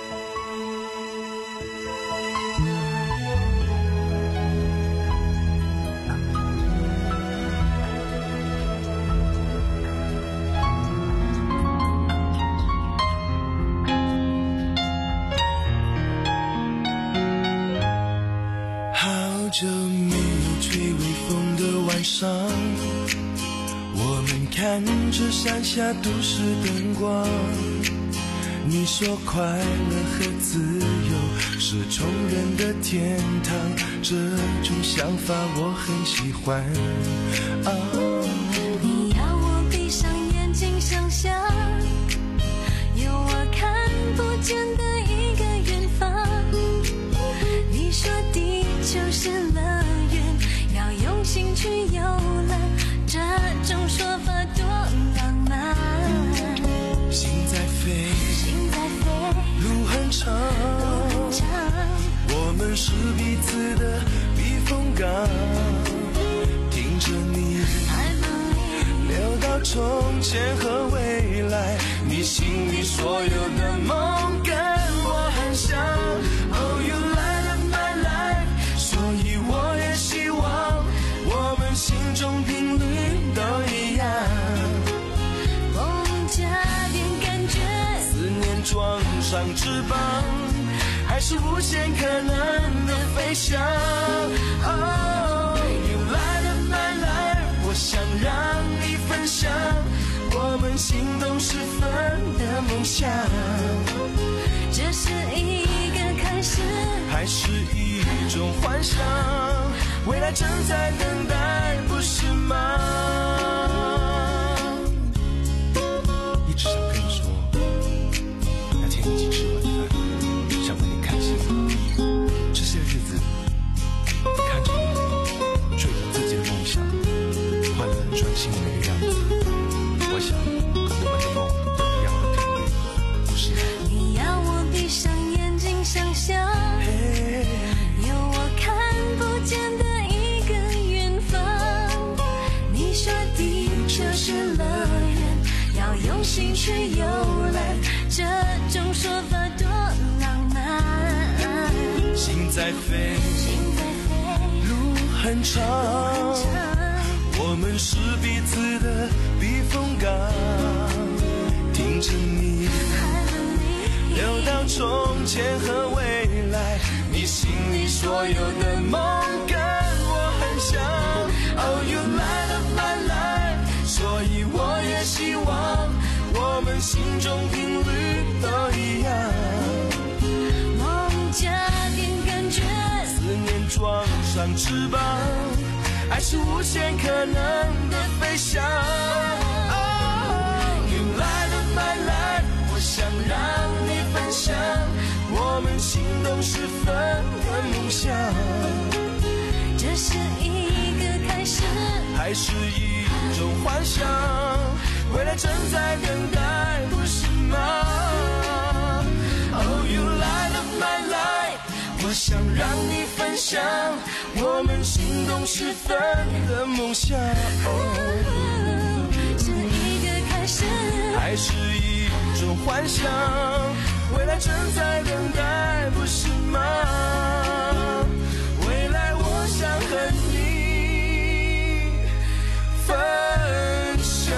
看着山下都市灯光，你说快乐和自由是穷人的天堂，这种想法我很喜欢。啊， 你要我闭上眼睛想象，有我看不见的一个远方。你说地球是乐园，要用心去游览，这种说法多浪漫。 心在飞， 心在飞， 路很长， 路很长， 我们是彼此的避风港。听着你聊到从前和未来，你心里所有的梦跟我很像。Oh, you light up my life， 所以我也希望我们心中频率都一样。 梦加点感觉， 思念装上翅膀，还是无限可能的飞翔。Oh, you light up my life， 我想让你分享我们心动时分的梦想。 这是一个开始， 还是一种幻想？未来正在等待，不是吗？一直想跟你说，那天一起吃晚饭，想问你开心吗？这些日子，看着你追着自己的梦想，快乐专心的那个样子，我想我们的梦有一样的频率，不是吗？ 你要我闭上眼睛想象，有我看不见的一个远方。你说地球是乐园，要用心去游览，这种说法多浪漫。 心在飞， 心在飞， 路很长，我们是彼此的避风港。听着你聊到从前和未来，你心里所有的梦跟我很像。Oh, you light up my life， 所以我也希望我们心中频率都一样。 梦加点感觉， 思念装上翅膀，爱是无限可能的飞翔。Oh, you light up my life， 我想让你分享我们心动时分的梦想。 这是一个开始， 还是一种幻想？未来正在等待，不是吗？ Oh, you light up my life， 我想让你分享我们心动时分的梦想。 是一个开始， 还是一种幻想？未来正在等待，不是吗？未来我想和你分享。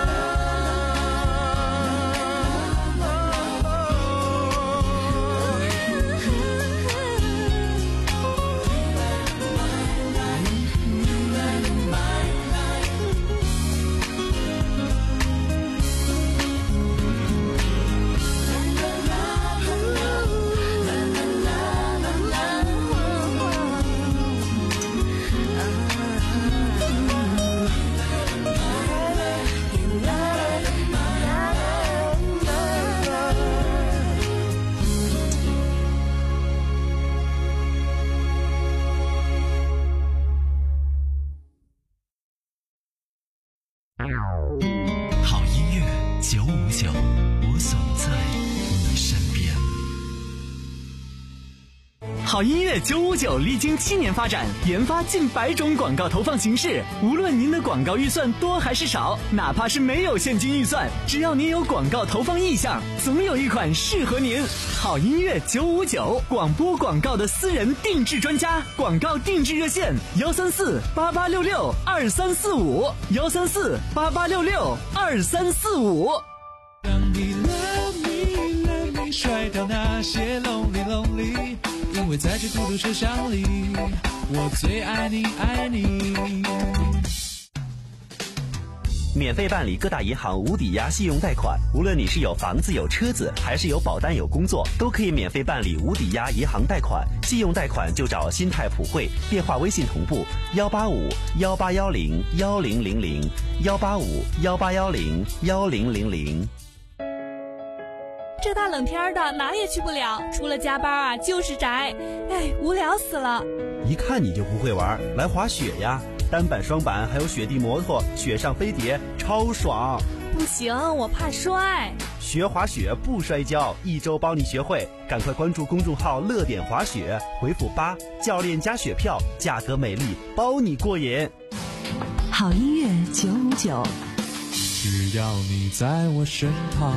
好音乐九五九，我总在你身边。 好音乐九五九历经七年发展，研发近百种广告投放形式。无论您的广告预算多还是少，哪怕是没有现金预算，只要您有广告投放意向，总有一款适合您。好音乐九五九，广播广告的私人定制专家，广告定制热线：幺三四八八六六二三四五，幺三四八八六六二三四五。 让你 love me love me， 甩掉那些 lonely lonely， 因为在这孤独车厢里，我最爱你爱你。 免费办理各大银行无抵押信用贷款。无论你是有房子有车子，还是有保单有工作，都可以免费办理无抵押银行贷款。信用贷款就找新泰普惠，电话微信同步幺八五幺八幺零幺零零零幺八五幺八幺零幺零零零。 这大冷天的哪也去不了，除了加班啊就是宅，哎，无聊死了。 一看你就不会玩，来滑雪呀！单板、双板还有雪地摩托、雪上飞碟，超爽。 不行，我怕摔。 学滑雪不摔跤，一周帮你学会。赶快关注公众号乐点滑雪，回复八，教练加雪票，价格美丽，包你过瘾。 好音乐九五九， 只要你在我身旁。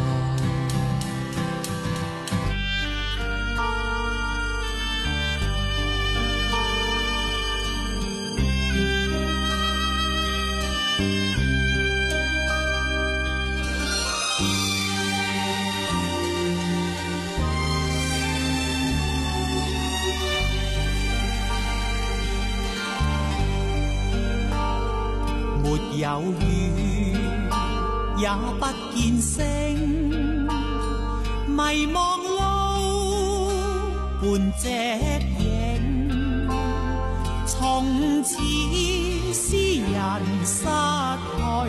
沒有雨，也不見星，迷茫路伴隻影。從此詩人失去，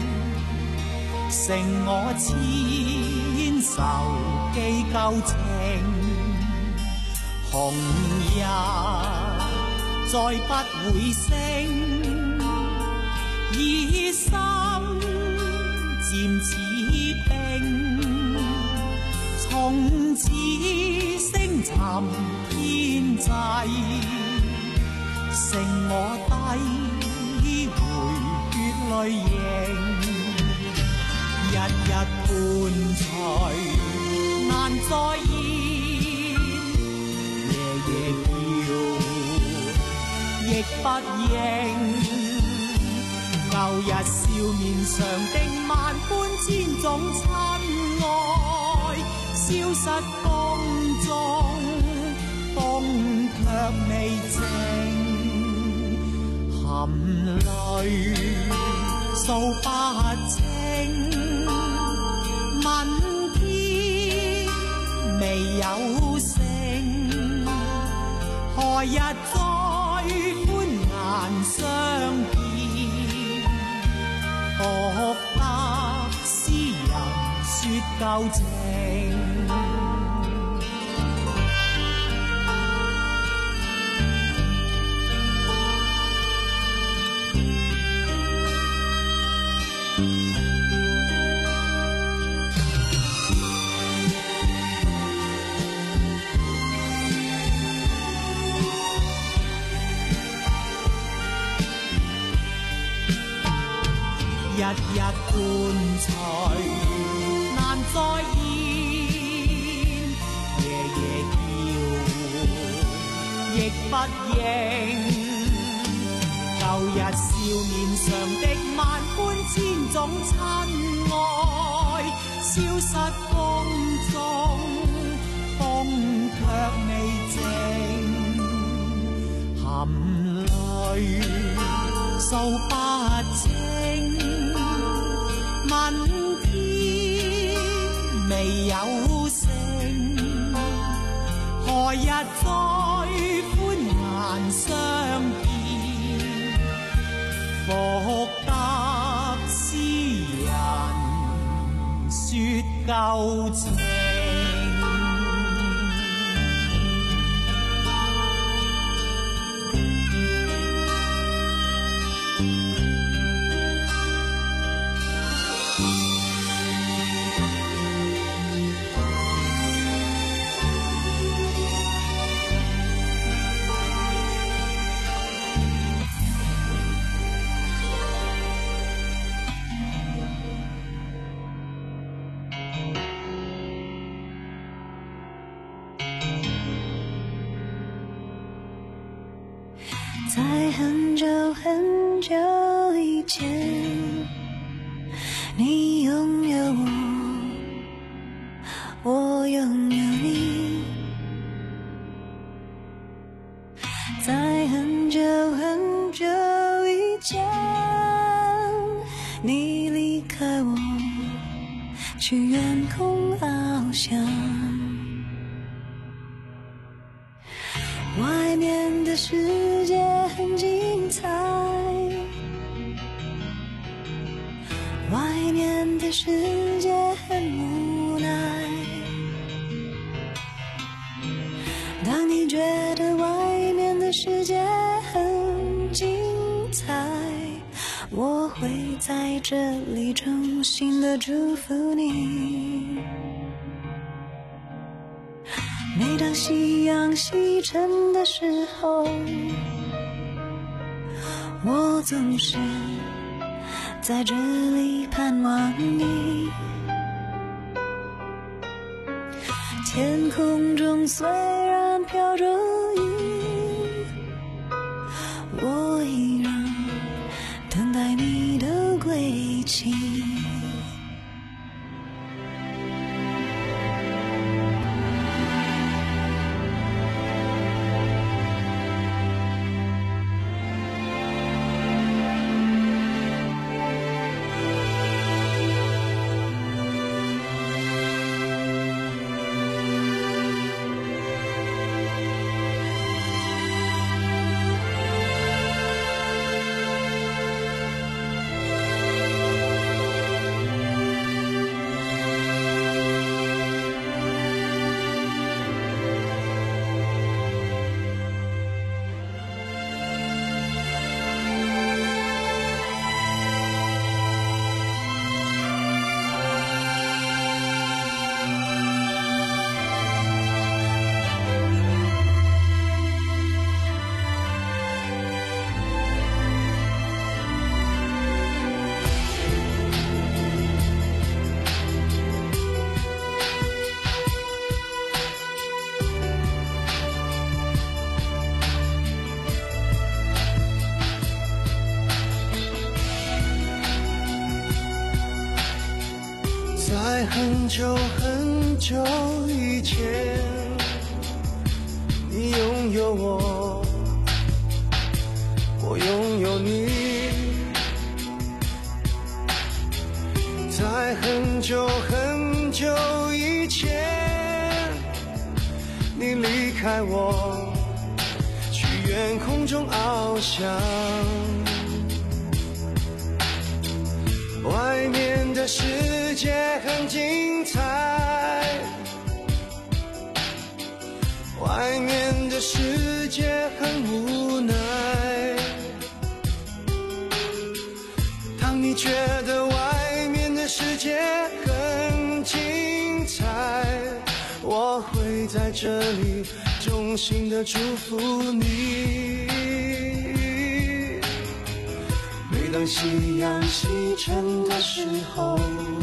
剩我千愁記舊情。紅日再不會升，以心漸似冰，從此星沉天際，剩我低回血淚盈。日日伴隨難再現，夜夜叫亦不應。舊日笑面上的萬般千種親愛，消失風中，風卻未靜。含淚訴不清，問天未有聲，何日再歡顏相見？獨得詩人說舊情。日日伴隨難再現，夜夜叫亦不應。舊日笑面上的萬般千種親愛，消失風中，風卻未靜。含淚訴不清，問天未有聲，何日再歡顏相見？復得詩人說舊情。 在很久很久以前，你拥有我，我拥有你。在很久很久以前，你离的世界很精彩，外面的世界很无奈。当你觉得外面的世界很精彩，我会在这里衷心的祝福你。每当夕阳西沉的时候，我总是在这里盼望你。天空中虽然飘着雨，我依然等待你的归期。 在很久很久以前，你拥有我，我拥有你。在很久很久以前，你离开我，去远空中翱翔。外面的世界很精彩，外面的世界很无奈。当你觉得外面的世界很精彩，我会在这里衷心的祝福你。每当夕阳西沉的时候，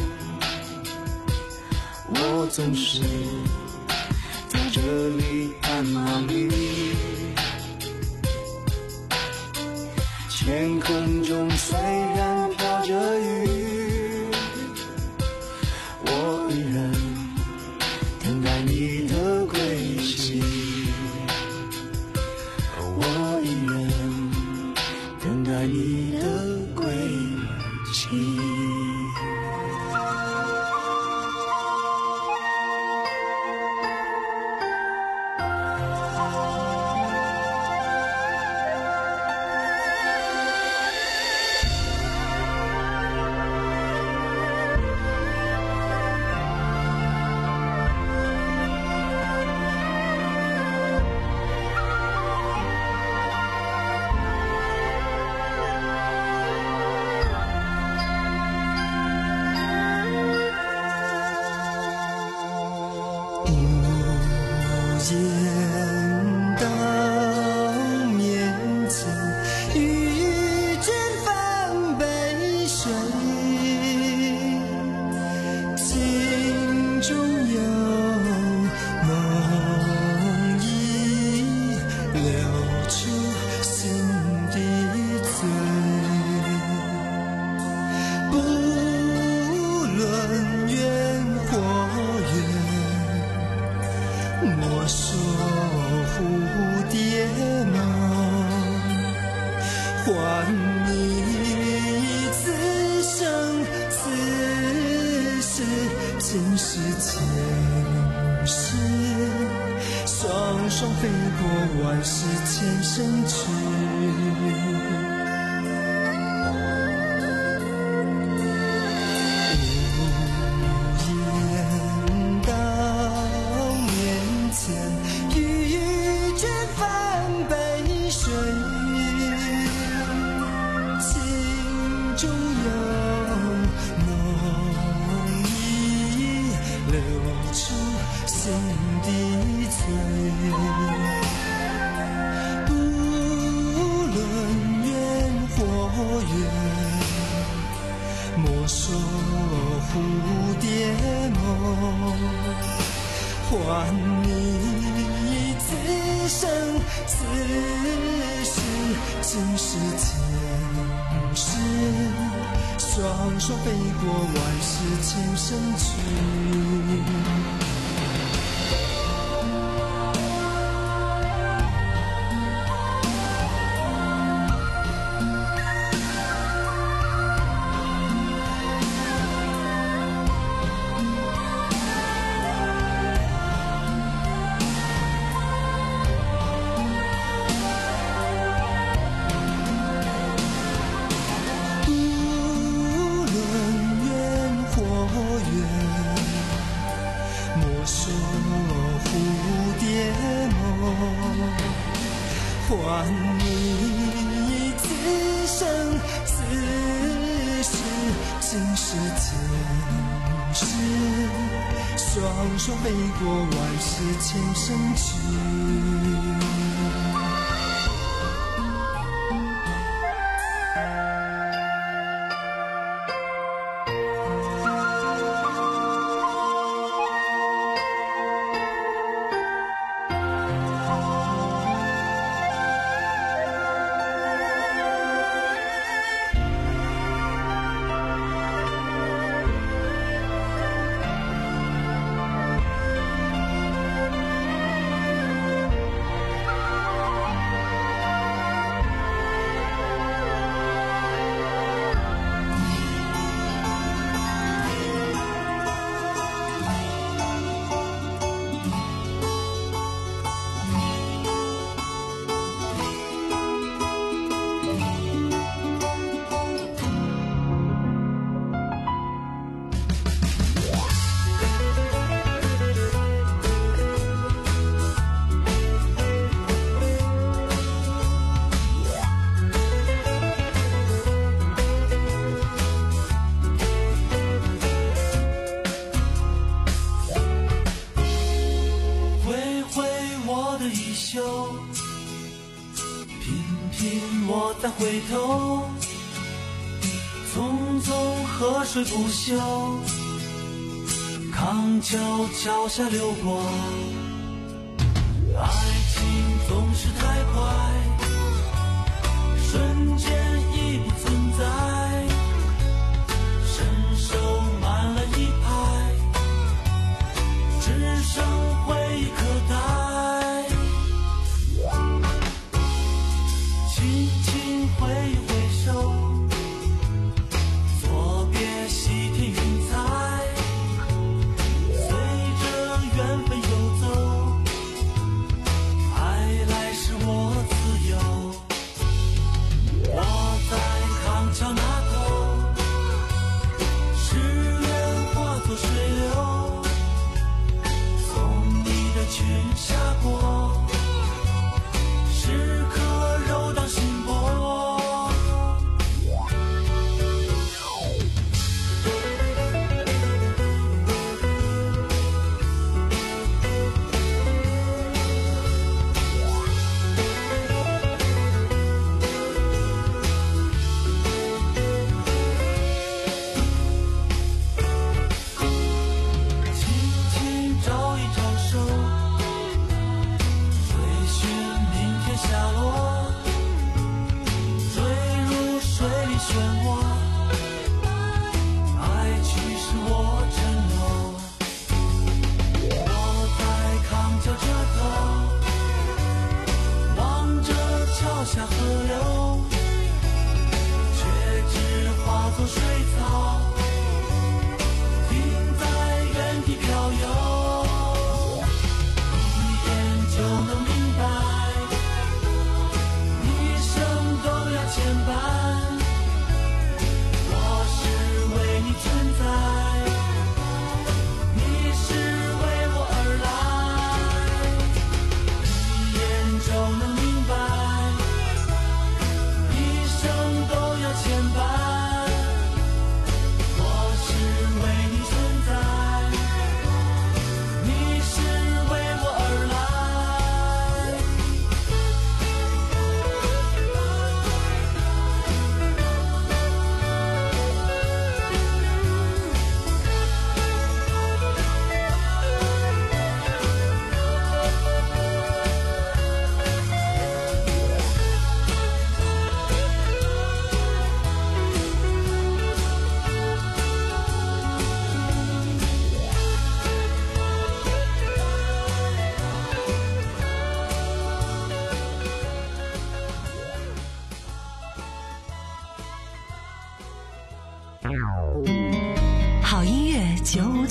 我总是在这里盼望你。天空中虽然飘着雨，我依然等待你的归期。我依然等待你的归期。前世双飞过万世千生去。 莫说蝴蝶梦，换你此生此世，今世前世，双双飞过万世千生去。换你此生此世，今世前世，双双飞过万世千生去。我再回头，匆匆河水不休，康桥桥下流过。爱情总是太快，瞬间已不存在，伸手慢了一拍，只剩回忆可待。轻轻挥一挥手，作别西天云彩，随着缘分游走，爱来时我自由。我在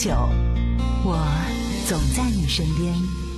九，我总在你身边。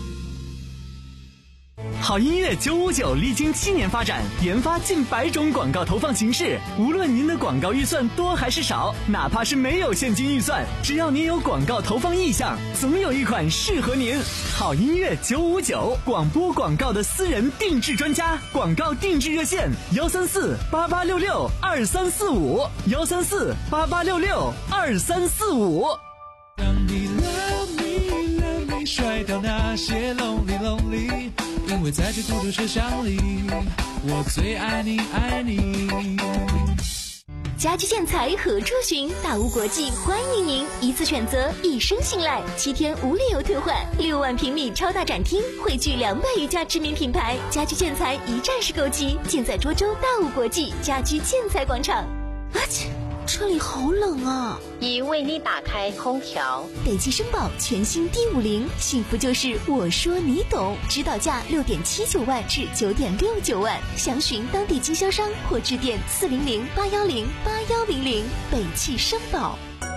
好音乐九五九历经七年发展，研发近百种广告投放形式。无论您的广告预算多还是少，哪怕是没有现金预算，只要您有广告投放意向，总有一款适合您。好音乐九五九，广播广告的私人定制专家，广告定制热线：幺三四八八六六二三四五，幺三四八八六六二三四五。 当你 love me love me 甩掉那些 lonely lonely， 因为在这孤独车厢里，我最爱你爱你。 家居建材何处寻？大屋国际欢迎您，一次选择，一生信赖，七天无理由退换，六万平米超大展厅，汇聚两百余家知名品牌，家居建材一站式购齐，尽在涿州大屋国际家居建材广场。啊切，这里好冷啊！ 已为你打开空调。 北汽绅宝全新 D 五零，幸福就是我说你懂，指导价六点七九万至九点六九万，详询当地经销商或致电四零零八幺零八幺零零。北汽绅宝。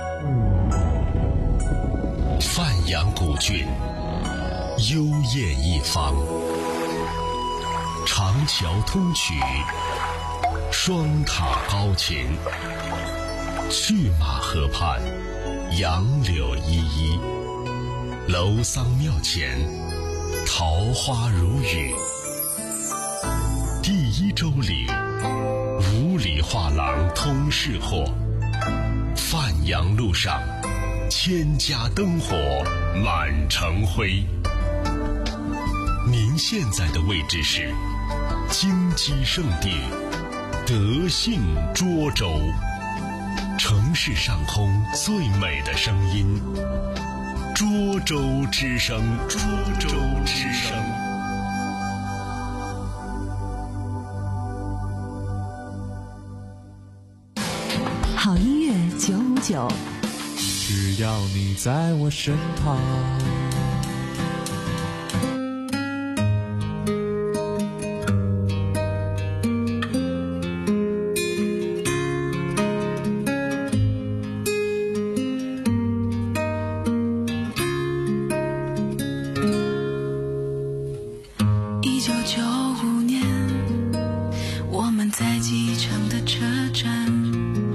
范阳古郡，幽艳一方，长桥通衢，双塔高擎，去马河畔，杨柳依依，楼桑庙前，桃花如雨。第一州里，五里画廊通市货，范阳路上，千家灯火满城辉。您现在的位置是金鸡圣地德信涿州，城市上空最美的声音，涿州之声，涿州之声。 好音乐九五九， 只要你在我身旁。 一九九五年，我们在机场的车站，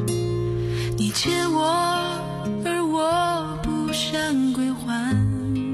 你借我，而我不想归还。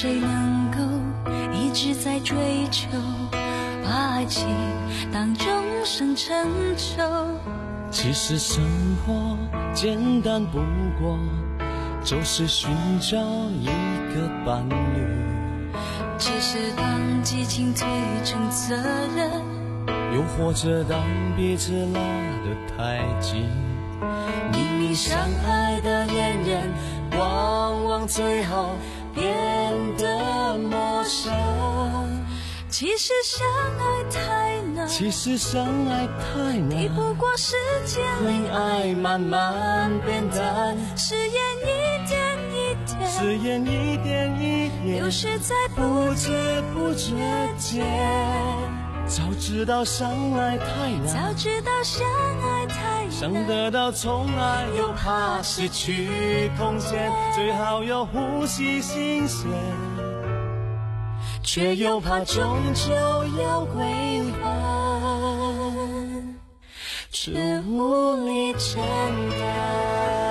谁能够一直在追求，把爱情当终生成就？ 其实生活简单不过，就是寻找一个伴侣。 其实当激情褪成责任， 又或者当彼此拉得太紧， 明明相爱的恋人，往往最后变得陌生。其实相爱太难， 其实相爱太难， 抵不过时间令爱慢慢变淡， 誓言一点一点， 誓言一点一点， 流逝在不知不觉间。早知道相爱太难， 早知道相爱太难， 想得到宠爱又怕失去空间，最好有呼吸新鲜，却又怕终究要归还，却无力承担。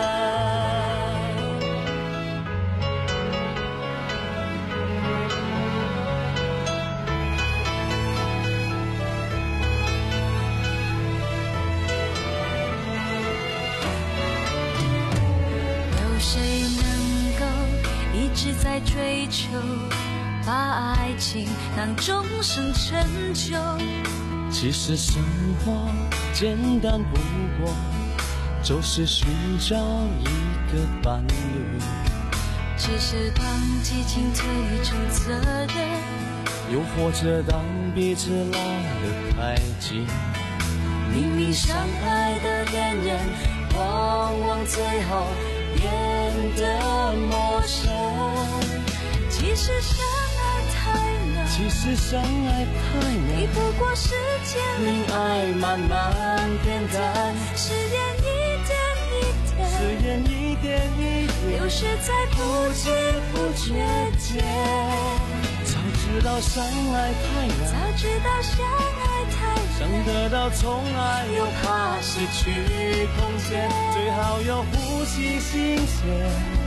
有谁能够一直在追求，把爱情当终生成就？ 其实生活简单不过，就是寻找一个伴侣。 其实当激情褪成责任， 又或者当彼此拉得太紧， 明明相爱的恋人，往往最后变得陌生。其实相爱太难， 其实相爱太难， 抵不过时间令爱慢慢变淡， 誓言一点一点， 誓言一点一点， 流逝在不知不觉间。 早知道相爱太难， 早知道相爱太难， 想得到宠爱又怕失去空间，最好有呼吸新鲜，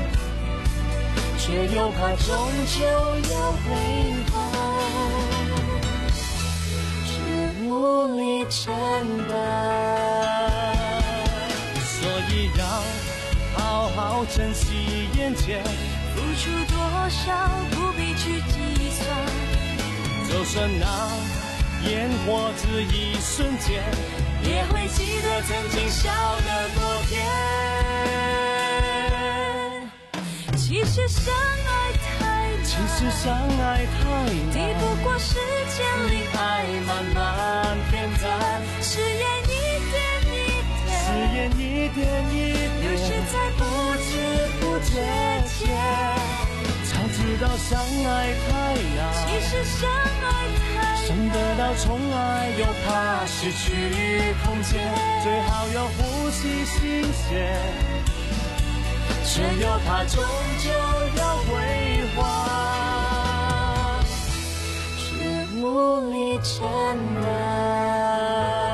却又怕终究要归还，却无力承担。所以要好好珍惜眼前， 付出多少不必去计算， 就算那烟火只一瞬间，也会记得曾经笑得多甜。 其实相爱太难， 其实相爱太难， 抵不过时间令爱慢慢变淡， 誓言一点一点， 誓言一点一点， 流逝在不知不觉间。 早知道相爱太难， 其实相爱太难， 想得到宠爱又怕失去空间，最好有呼吸新鲜，却又怕终究要归还，却无力承担。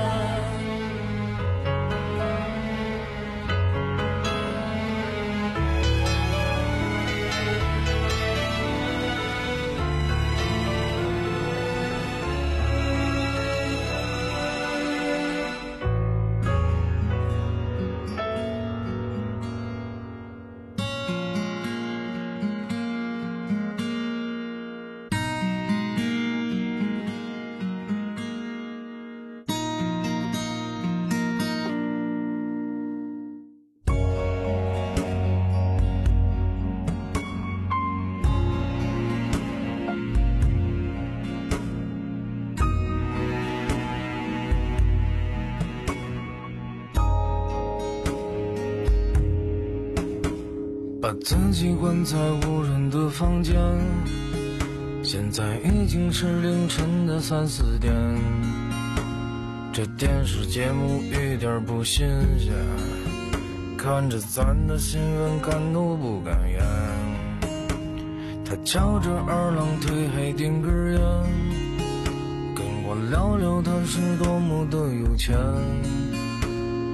把自己关在无人的房间，现在已经是凌晨的三四点，这电视节目一点不新鲜，看着咱的新闻敢怒不敢言。他翘着二郎腿还点根烟，跟我聊聊他是多么的有钱，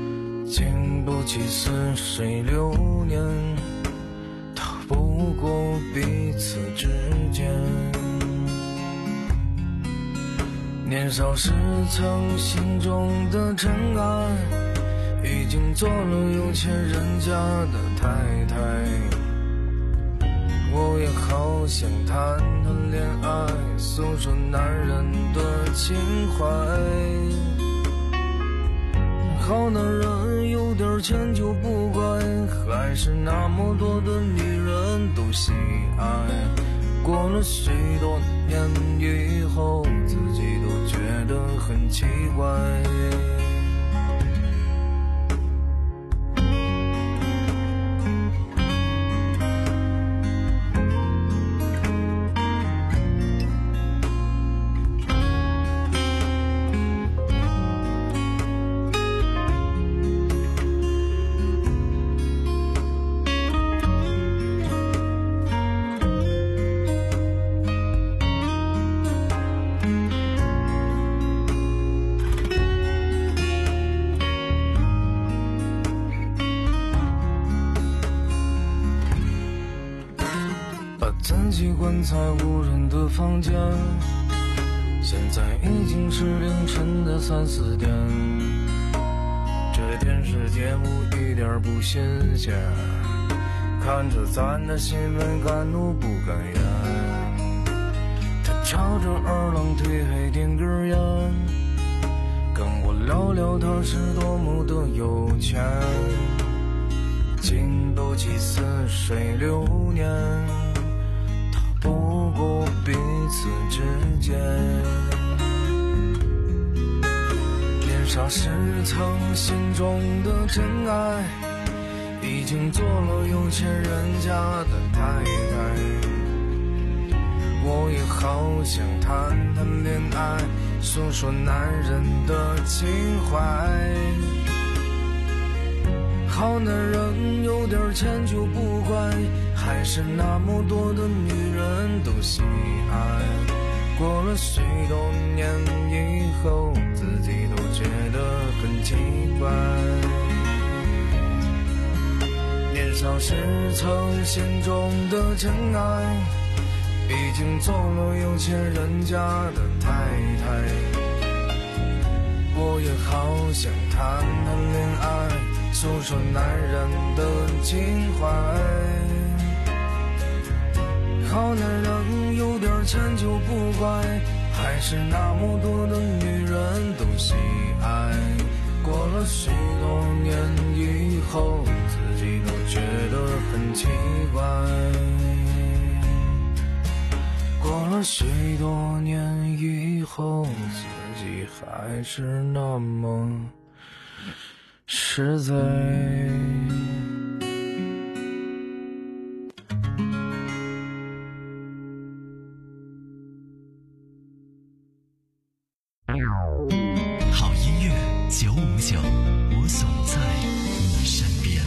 经不起似水流年，不过过彼此之间。年少时曾心中的真爱，已经做了有钱人家的太太。我也好想谈谈恋爱，诉说男人的情怀。好男人有点钱就不乖，还是那么多的女人都喜爱。过了许多年以后，自己都觉得很奇怪。自己关在无人的房间，现在已经是凌晨的三四点。这电视节目一点不新鲜，看着咱的新闻敢怒不敢言。他朝着二郎腿还点根烟，跟我聊聊他是多么的有钱。经斗气似水流年，不过彼此之间。年少时曾心中的真爱，已经做了有钱人家的太太。我也好想谈谈恋爱，诉说男人的情怀。好男人有点钱就不乖，还是那么多的女人都喜爱。过了许多年以后，自己都觉得很奇怪。年少时曾心中的真爱，已经做了有钱人家的太太。我也好想谈谈恋爱，诉说男人的情怀。好男人有点钱就不乖，还是那么多的女人都喜爱。过了许多年以后，自己都觉得很奇怪。过了许多年以后，自己还是那么实在。 好音乐九五九，我总在你身边。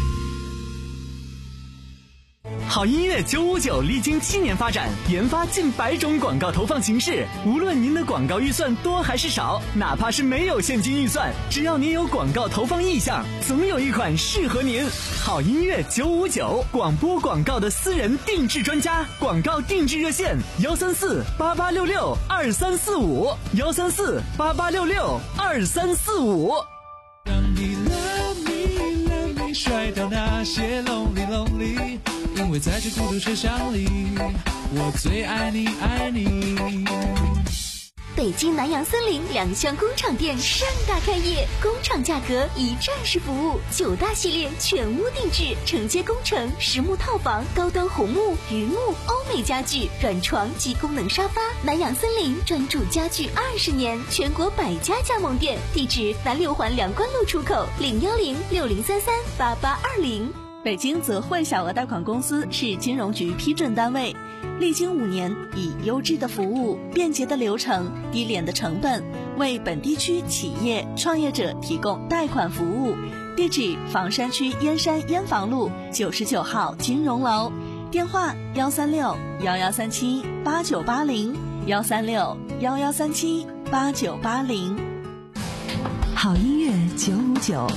好音乐九五九历经七年发展，研发近百种广告投放形式。无论您的广告预算多还是少，哪怕是没有现金预算，只要您有广告投放意向，总有一款适合您。好音乐九五九，广播广告的私人定制专家，广告定制热线：幺三四八八六六二三四五，幺三四八八六六二三四五。 让你 love me love me， 甩掉那些 lonely lonely。因为在这孤独车厢里，我最爱你爱你。 北京南洋森林两厢工厂店盛大开业，工厂价格一站式服务，九大系列全屋定制，承接工程、实木套房、高端红木、榆木、欧美家具、软床及功能沙发。南洋森林专注家具二十年，全国百家加盟店，地址南六环梁关路出口，零幺零六零三三八八二零。 北京泽汇小额贷款公司是金融局批准单位，历经五年，以优质的服务、便捷的流程、低廉的成本，为本地区企业创业者提供贷款服务。地址：房山区燕山燕房路九十九号金融楼，电话：幺三六幺幺三七八九八零，幺三六幺幺三七八九八零。 好音乐九五九。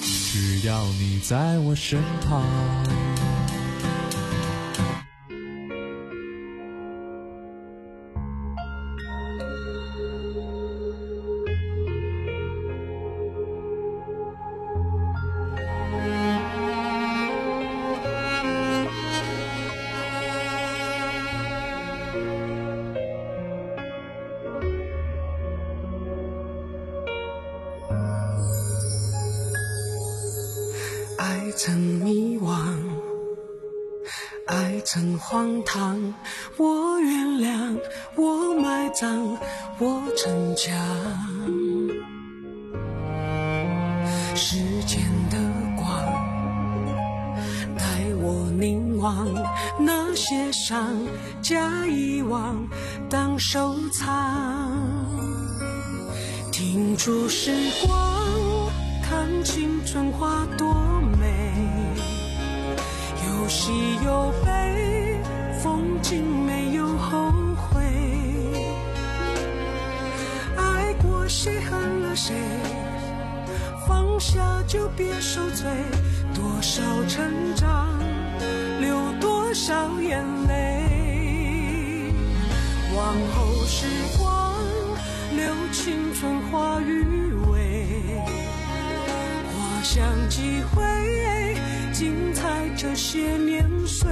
只要你在我身旁。 曾迷惘，爱曾荒唐，我原谅，我埋葬，我逞强。时间的光带我凝望那些伤，加遗忘当收藏。停住时光，看青春花多美，有喜有悲，风景没有后悔。爱过谁恨了谁，放下就别受罪。多少成长，流多少眼泪。往后时光，留青春花余味。花香几回，精彩这些年岁。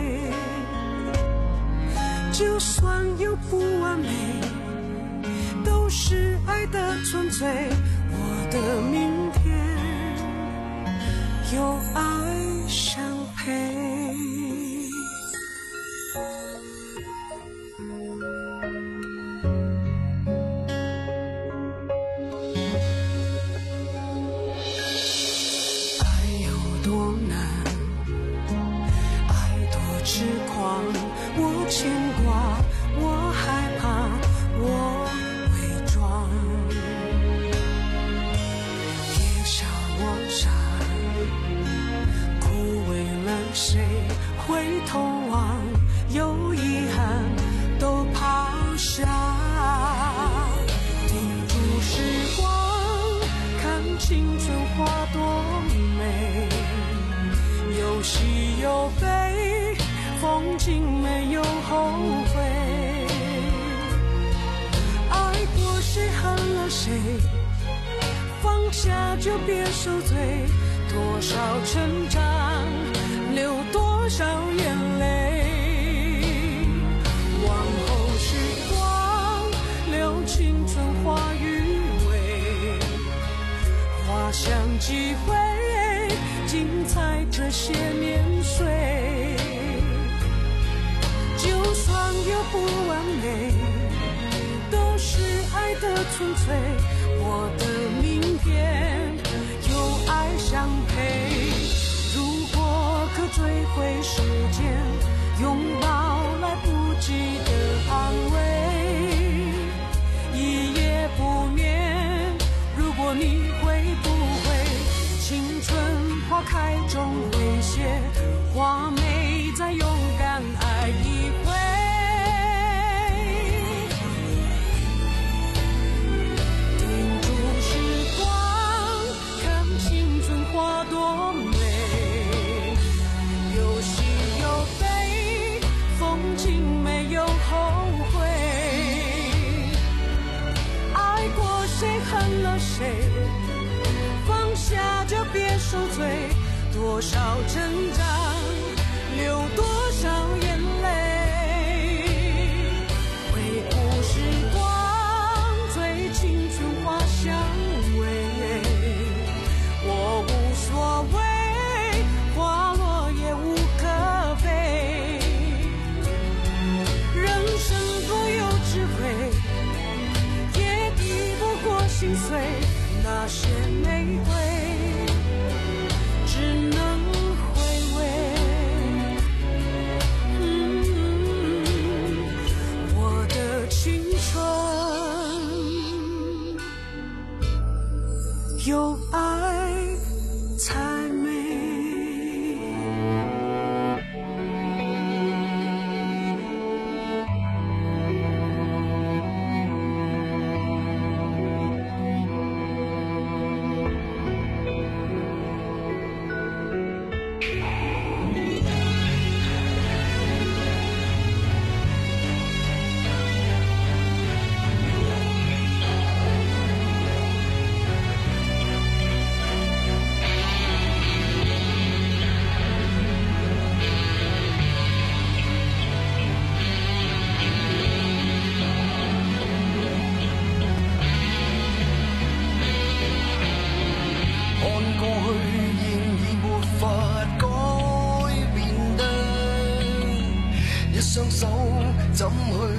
就算有不完美，都是爱的纯粹。我的明天有爱相陪。爱有多难，爱多痴狂，我牵挂，我害怕，我伪装。别笑我傻，哭为了谁？回头望，有遗憾都抛下。停住时光，看青春花多美，有喜有悲，风景没有后悔。爱过谁恨了谁，放下就别受罪。多少成长，流多少眼泪。往后时光，留青春花余味。花香几回，精彩这些年岁。就算有不完美，都是爱的纯粹。我的明天有爱相陪。如果可追回时间，拥抱来不及的安慰。一夜不眠，如果你会不会，青春花开终会谢，花美再勇敢爱一回。停住时光，看青春花多美，有喜有悲，风景没有后悔。爱过谁恨了谁，放下就别受罪。多少成长，流多少眼泪。回顾时光，追青春花香味。我无所谓，花落也无可悲。人生多有智慧，也抵不过心碎。那些玫瑰只能回味。嗯，我的青春有爱才美。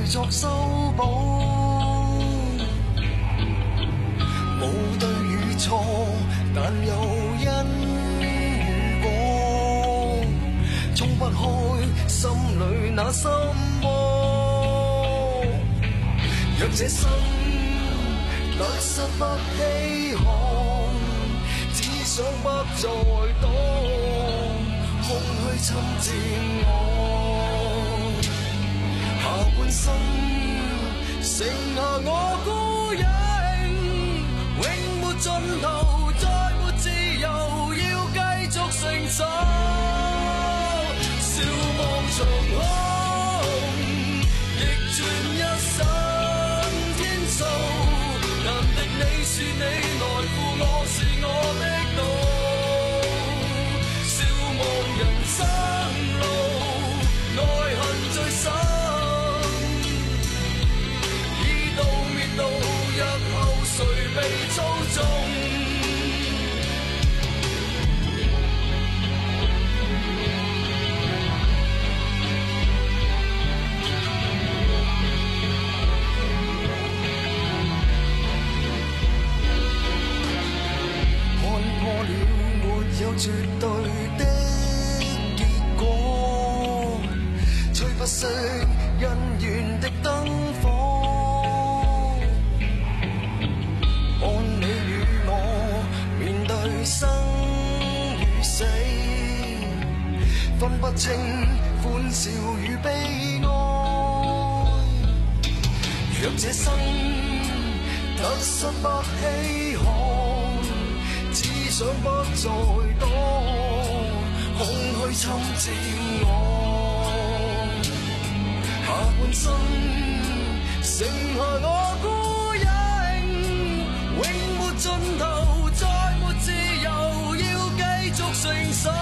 作修補，無對與錯，但有因與果，衝不開心裏那心魔。若這生得失不稀罕，只想不再當空虛侵佔我。下半生剩下我孤影，永沒盡頭，再沒自由，要繼續承受。笑望長空，逆轉一生天數，難敵你是你來負我是我的道。笑望人生路，愛恨最深。日後誰被操縱？看破了沒有絕對的結果，吹不熄恩怨的燈火。生與死，分不清歡笑與悲哀。若這生得失不稀罕，只想不再當空虛侵佔我。下半生剩下我孤影，永沒盡頭，再沒自由，要繼續承受。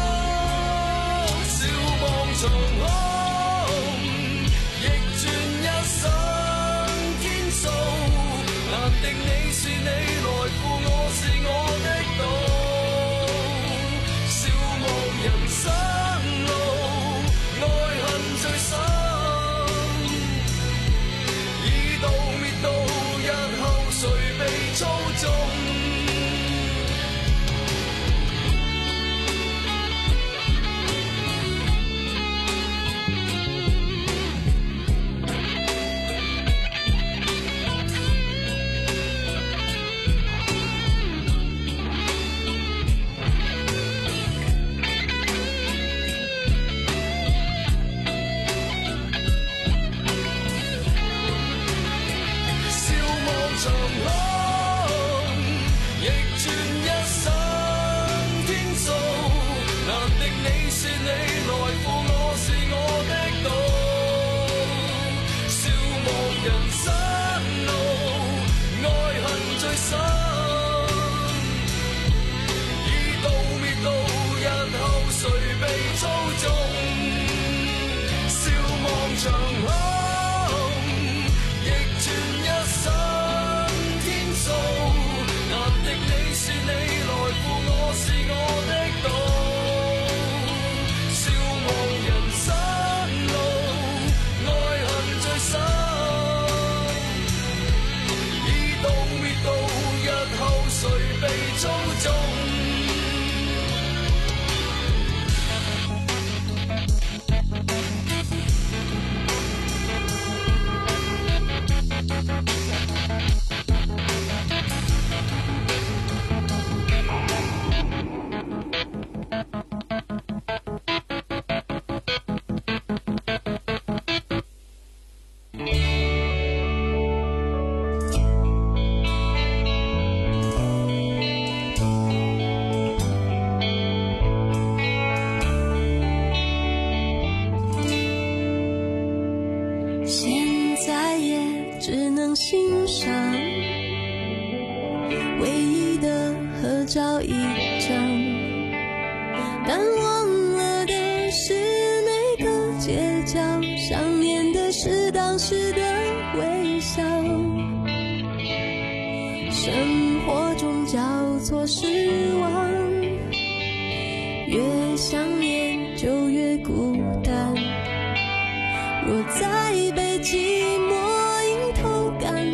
笑望長空，逆轉一生天數，難敵你是你來負我是我的道。笑望人生路，愛恨最深，已到滅到，日後誰被操縱？長空，逆轉一生天數，難敵你是你來負我是我的道。笑望人生路，愛恨最深，已到滅到，日後誰被操縱？ 照一张，但忘了的是每个街角，想念的是当时的微笑。生活中交错失望，越想念就越孤单。若在北京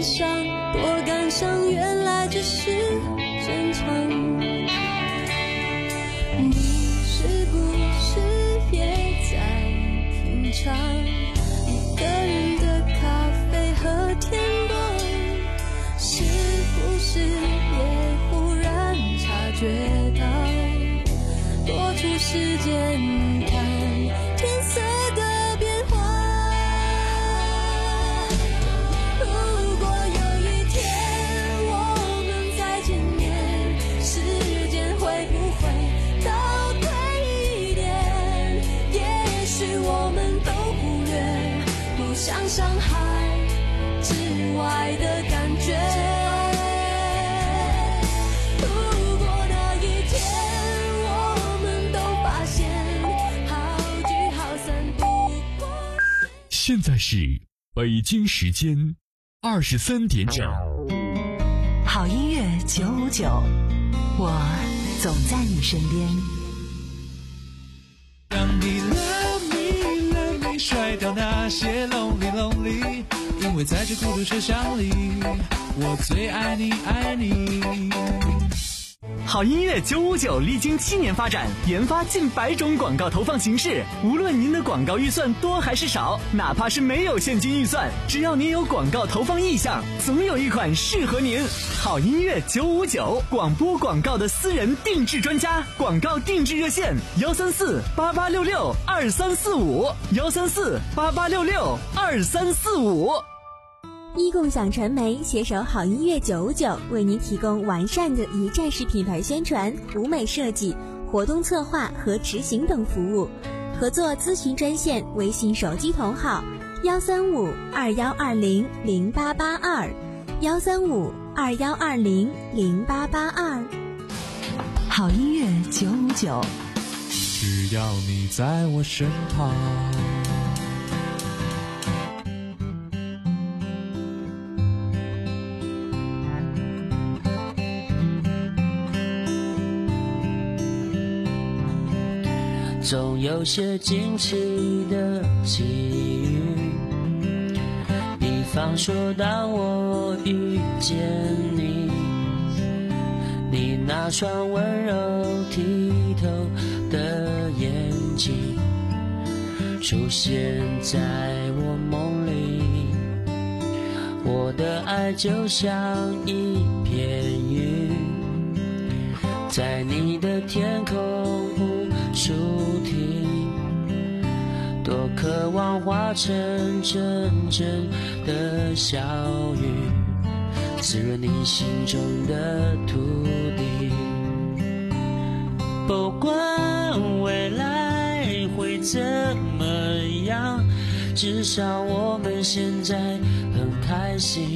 伤，多感伤，原来只是正常。你是不是也在品尝一个人的咖啡和天光？是不是也忽然察觉到多出时间看天色的变化？如果有一天我们再见面，时间会不会倒退一点？也许我们都忽略不想伤害之外的感觉。如果那一天我们都发现好聚好散不过。 现在是北京时间二十三点整。 好音乐九五九，我总在你身边。 让你 love me love me 甩掉那些 lonely lonely， 因为在这孤独车厢里，我最爱你爱你。 好音乐九五九历经七年发展，研发近百种广告投放形式。无论您的广告预算多还是少，哪怕是没有现金预算，只要您有广告投放意向，总有一款适合您。好音乐九五九，广播广告的私人定制专家，广告定制热线：幺三四八八六六二三四五，幺三四八八六六二三四五。 一共享传媒携手好音乐九五九，为您提供完善的一站式品牌宣传、舞美设计、活动策划和执行等服务。合作咨询专线：微信手机同号幺三五二幺二零零八八二，幺三五二幺二零零八八二。 好音乐九五九， 只要你在我身旁。 总有些惊奇的际遇，比方说当我遇见你，你那双温柔剔透的眼睛出现在我梦里，我的爱就像一片云，在你的天空树听，多渴望化成阵阵的小雨，滋润你心中的土地。不管未来会怎么样，至少我们现在很开心。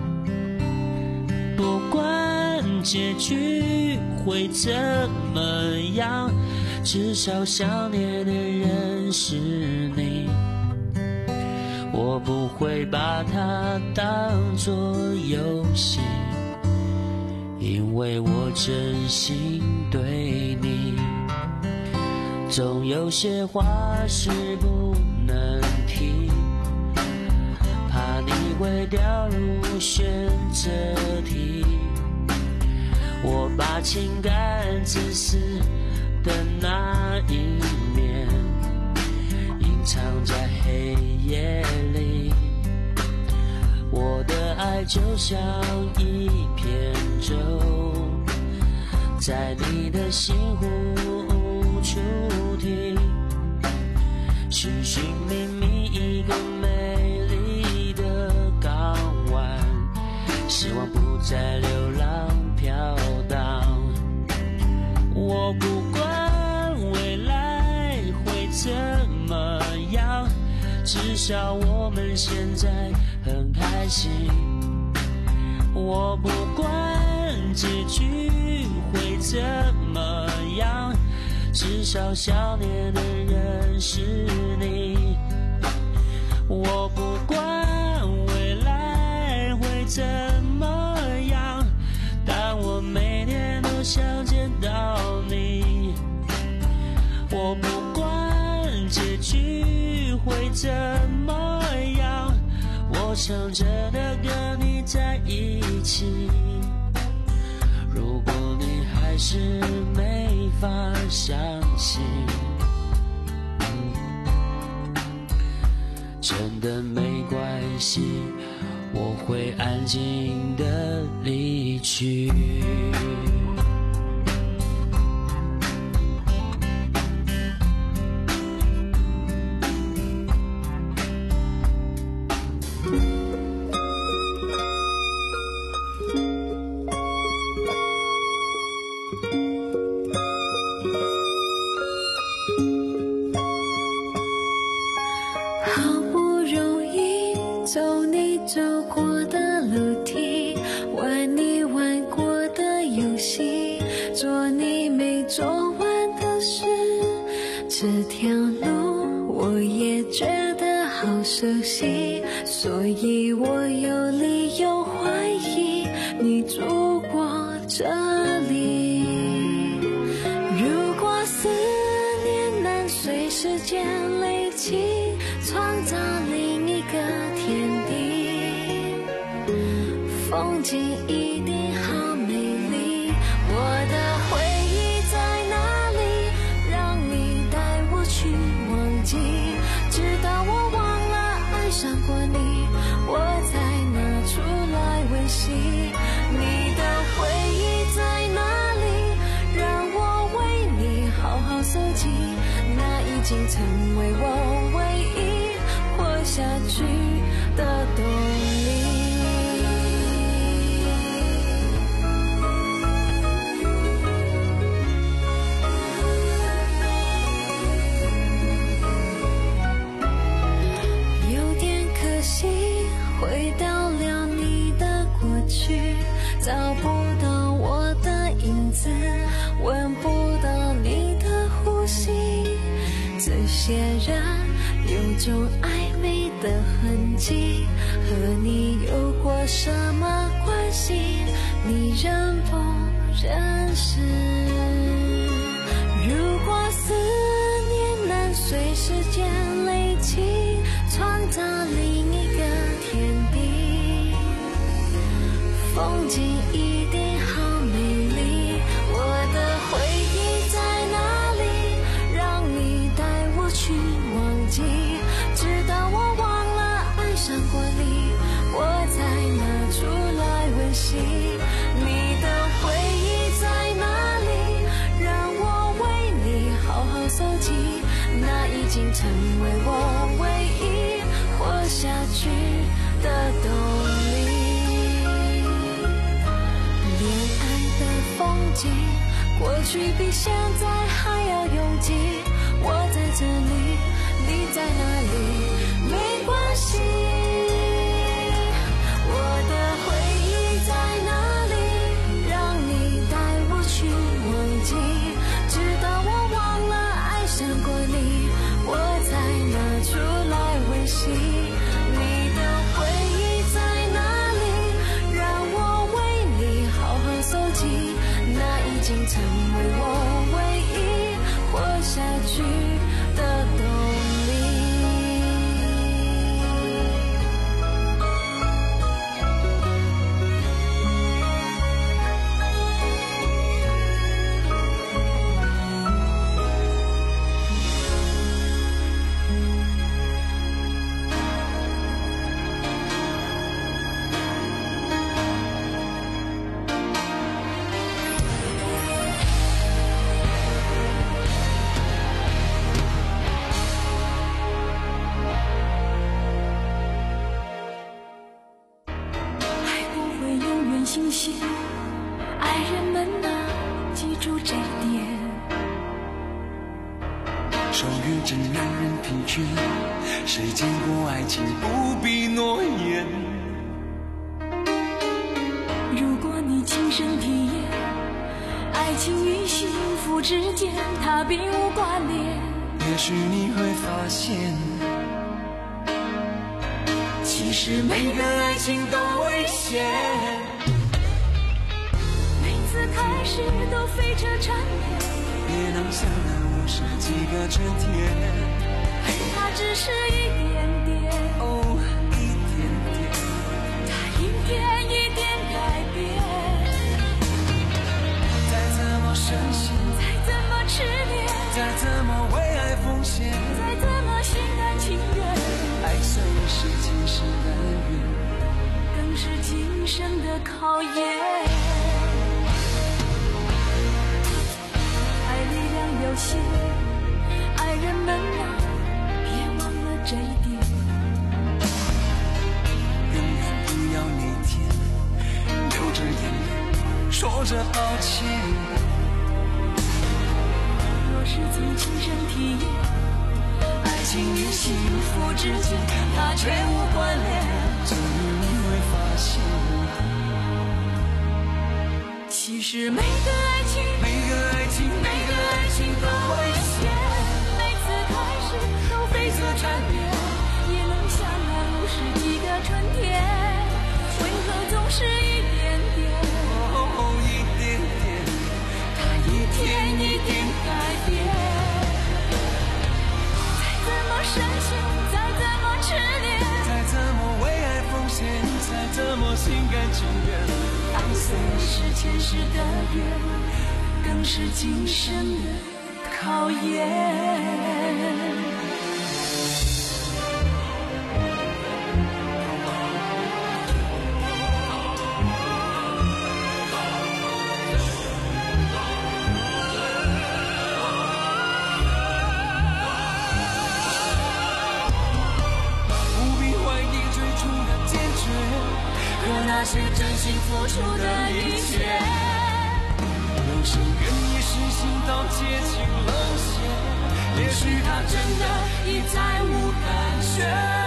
不管结局会怎么样，至少想念的人是你，我不会把它当作游戏，因为我真心对你。总有些话是不能提，怕你会掉入选择题，我把情感自私的那一面隐藏在黑夜里，我的爱就像一片舟，在你的心湖触停，寻寻觅觅一个美丽的港湾，希望不再流浪飘荡。我不管未来会怎么样，至少我们现在很开心。我不管结局会怎么样，至少想念的人是你。我不管未来会怎么样，但我每天都想见到你。我不管结局会怎么样，我唱着的歌你在一起。如果你还是没法相信，真的没关系，我会安静地离去。 所以我有理由怀疑你住过这里。如果思念能随时间累积，创造另一个天地，风景一定好美丽。我的回忆在哪里？让你带我去忘记，直到我忘了爱上过你，我才拿出来温习。你的回忆在哪里？让我为你好好收集，那已经成为我唯一活下去的动力。有点可惜，回到了你的过去，找不到我的影子，闻不到你的呼吸，这些人有种暧昧的痕迹，和你有过什么关系？你认不认识？如果思念能随时间累积，创造另一个天地，风景一定好美丽。我的回忆在哪里？让你带我去忘记，直到我忘了爱上过你，我才拿出来温习。你的回忆在哪里？让我为你好好收集，那已经成为我唯一活下去的动力。恋爱的风景，过去比现在还要拥挤。我在这里，你在哪里？没关系。我的回忆在哪里？让你带我去忘记，直到我忘了爱上过你，我才拿出来温习。你的回忆在哪里？让我为你好好收集，那已经成为我唯一活下去的动力。星星，爱人们啊，记住这点。 手语真让人疲倦，谁见过爱情不必诺言？ 如果你亲身体验，爱情与幸福之间，它并无关联。 也许你会发现，其实每个爱情都危险。 每次开始都飞车缠绵， 别能想了无十几个春天， 恨它只是一点点， 哦，一点点。 它一点考验。爱力量有限，爱人们啊，别忘了这一点。 永远不要那天流着眼泪说着抱歉。 若是从亲身体验，爱情与幸福之间，它却无关联。 终于你会发现， 其实每个爱情，每个爱情，每个爱情都危险。每次开始都悱恻缠绵，也能相爱五十几个春天，为何总是一点点？ 哦，一点点， 它一天一点改变。再怎么深陷，再怎么痴恋， 再怎么为爱奉献，再怎么心甘情愿。 爱虽是前世的缘，更是今生的考验。 那些真心付出的一切， 有谁愿意实行到接近冷血？ 也许他真的已再无感觉。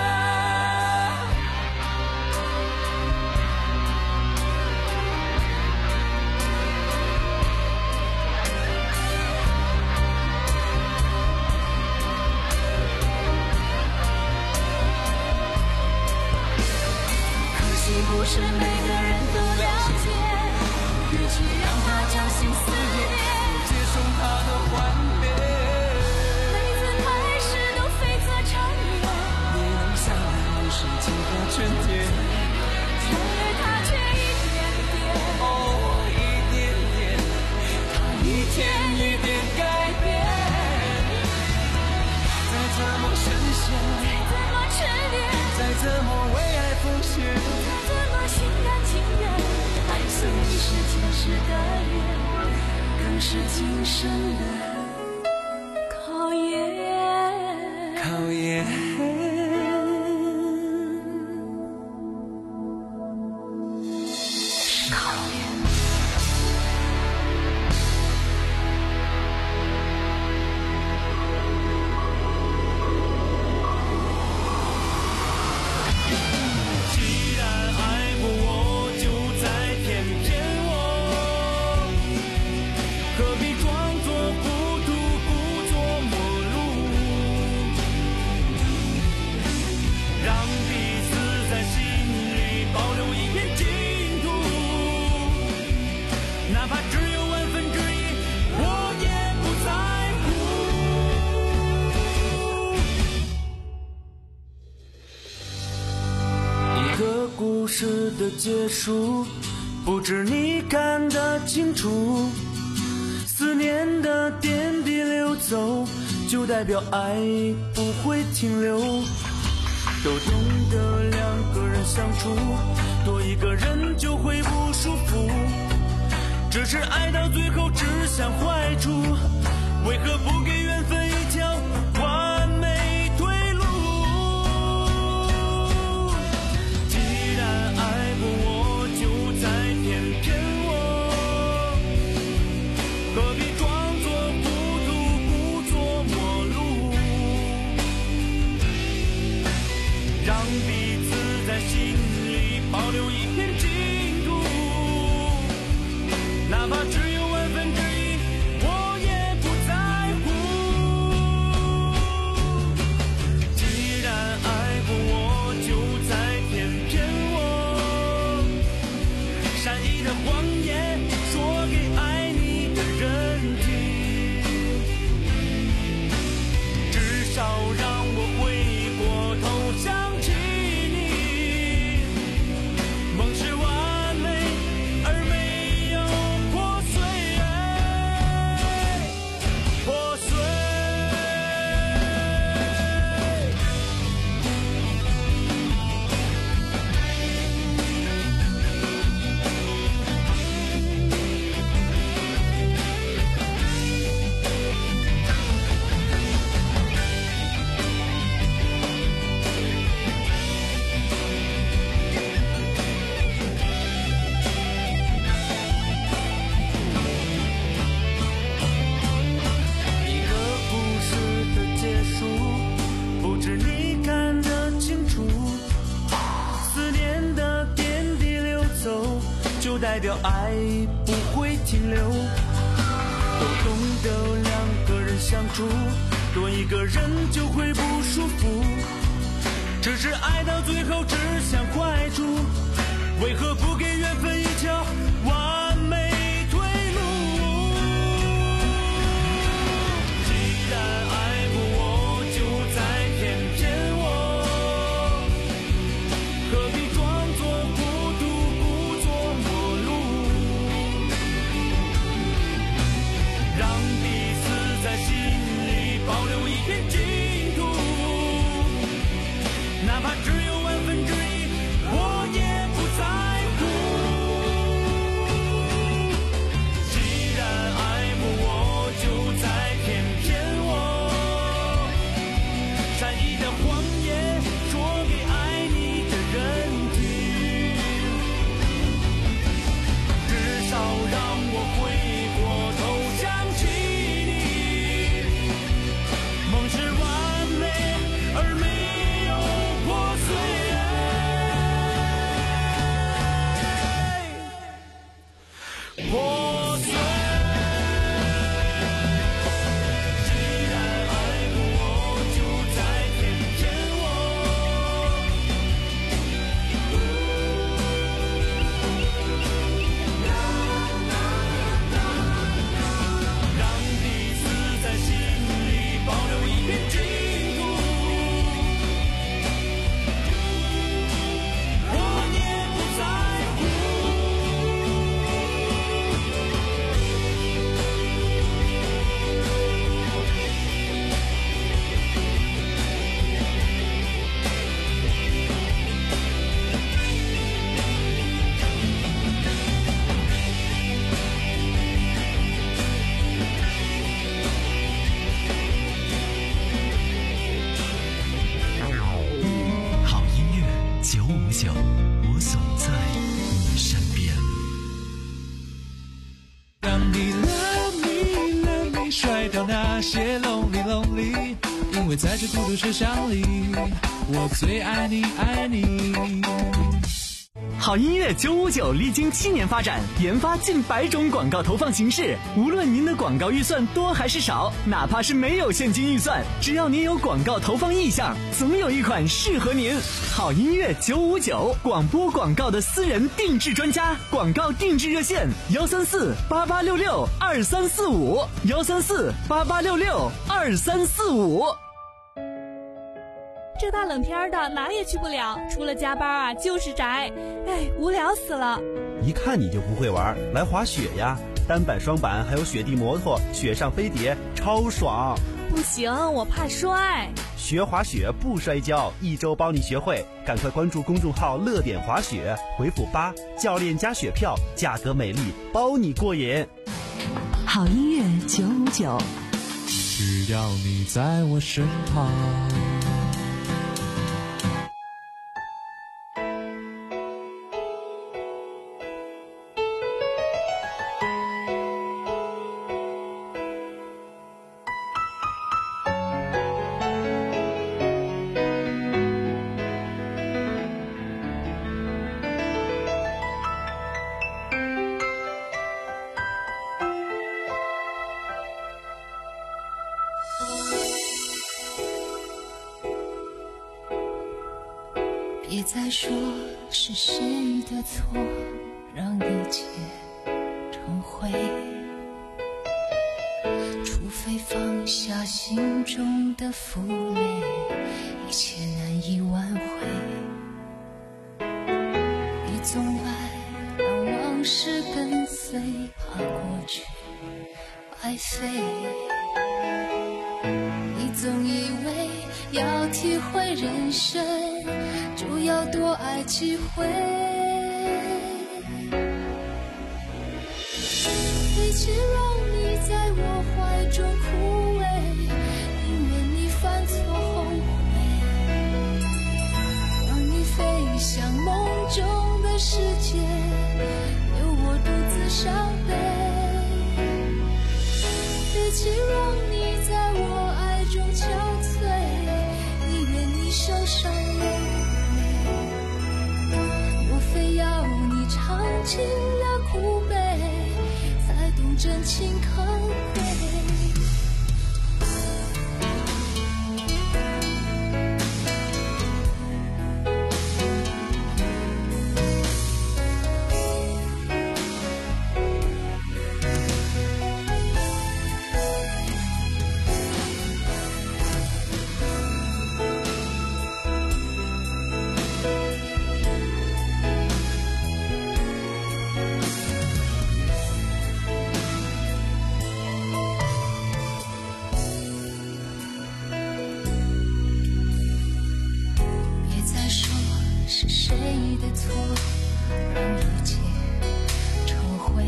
不是每个人都了解，与其让他将心撕裂， 接受他的幻灭。 每次开始都悱恻缠绵， 也能相爱无十几个春天， 然而他却一点点， 哦，一点点， 他一天一点改变。 再怎么深陷， 再怎么痴恋， 再怎么为爱奉献， 心甘情愿，爱虽是前世的缘，更是今生的考验。 考验。 故事的结束，不知你看得清楚。思念的点滴流走，就代表爱不会停留。都懂得两个人相处，多一个人就会不舒服。只是爱到最后只想坏处，为何不给缘分一条完美退路？ 改掉，爱不会停留。都懂得两个人相处，多一个人就会不舒服。只是爱到最后只想坏处，为何不给缘分一条完美退路？既然爱不我，就再骗骗我，何必装作孤独，故作陌路，让彼此在心里保留一片净土，哪怕只有万分之一，我也不在乎。既然爱不我，就再骗骗我，善意的谎言说给爱你的人听，至少让我回过头想起你。梦是完美而没有破碎，破碎。既然爱不我，就再骗骗我，让彼此在心里保留一片净土，我也不在乎。 好音乐九五九，我总在你身边。 让你 love me love me 甩掉那些 lonely lonely， 因为在这孤独车厢里，我最爱你爱你。 好音乐九五九历经七年发展，研发近百种广告投放形式。无论您的广告预算多还是少，哪怕是没有现金预算，只要您有广告投放意向，总有一款适合您。好音乐九五九，广播广告的私人定制专家，广告定制热线：幺三四八八六六二三四五，幺三四八八六六二三四五。 这大冷天的哪也去不了，除了加班啊就是宅，哎，无聊死了。 一看你就不会玩，来滑雪呀，单板双板还有雪地摩托，雪上飞碟超爽。 不行，我怕摔。 学滑雪不摔跤，一周帮你学会，赶快关注公众号乐点滑雪，回复八，教练加雪票，价格美丽，包你过瘾。 好音乐九五九， 只要你在我身旁。 别再说是谁的错，让一切成灰。除非放下心中的负累，一切难以挽回。你总爱让往事跟随，怕过去白费。你总以为要体会人生，就要多爱几回。与其让你在我怀中枯萎，宁愿你犯错后悔，让你飞向梦中的世界，留我独自伤悲。与其让你在我爱中憔悴，宁愿你受伤流泪，莫非要你尝尽了苦真情可贵。是谁的错，让一切成灰？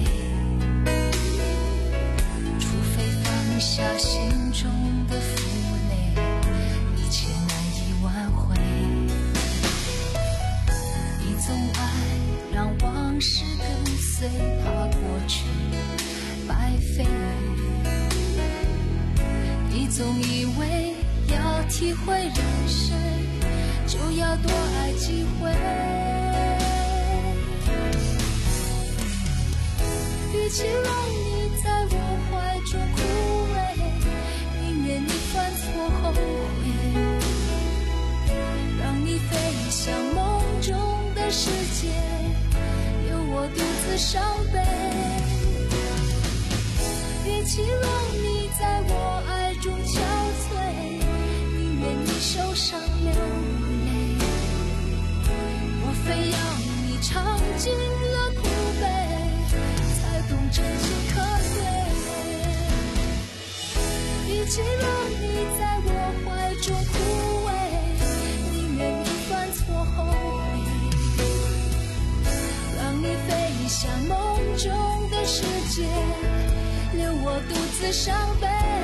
除非放下心中的负累，一切难以挽回。你总爱让往事跟随，怕过去白费。你总以为要体会人生，就要多爱几回。与其让你在我怀中枯萎，宁愿你犯错后悔，让你飞向梦中的世界，留我独自伤悲。与其让你在我爱中憔悴，宁愿你受伤流泪，莫非要你尝尽了苦悲，才懂真情可贵。与其让你在我怀中枯萎，宁愿你犯错后悔，让你飞向梦中的世界，留我独自伤悲。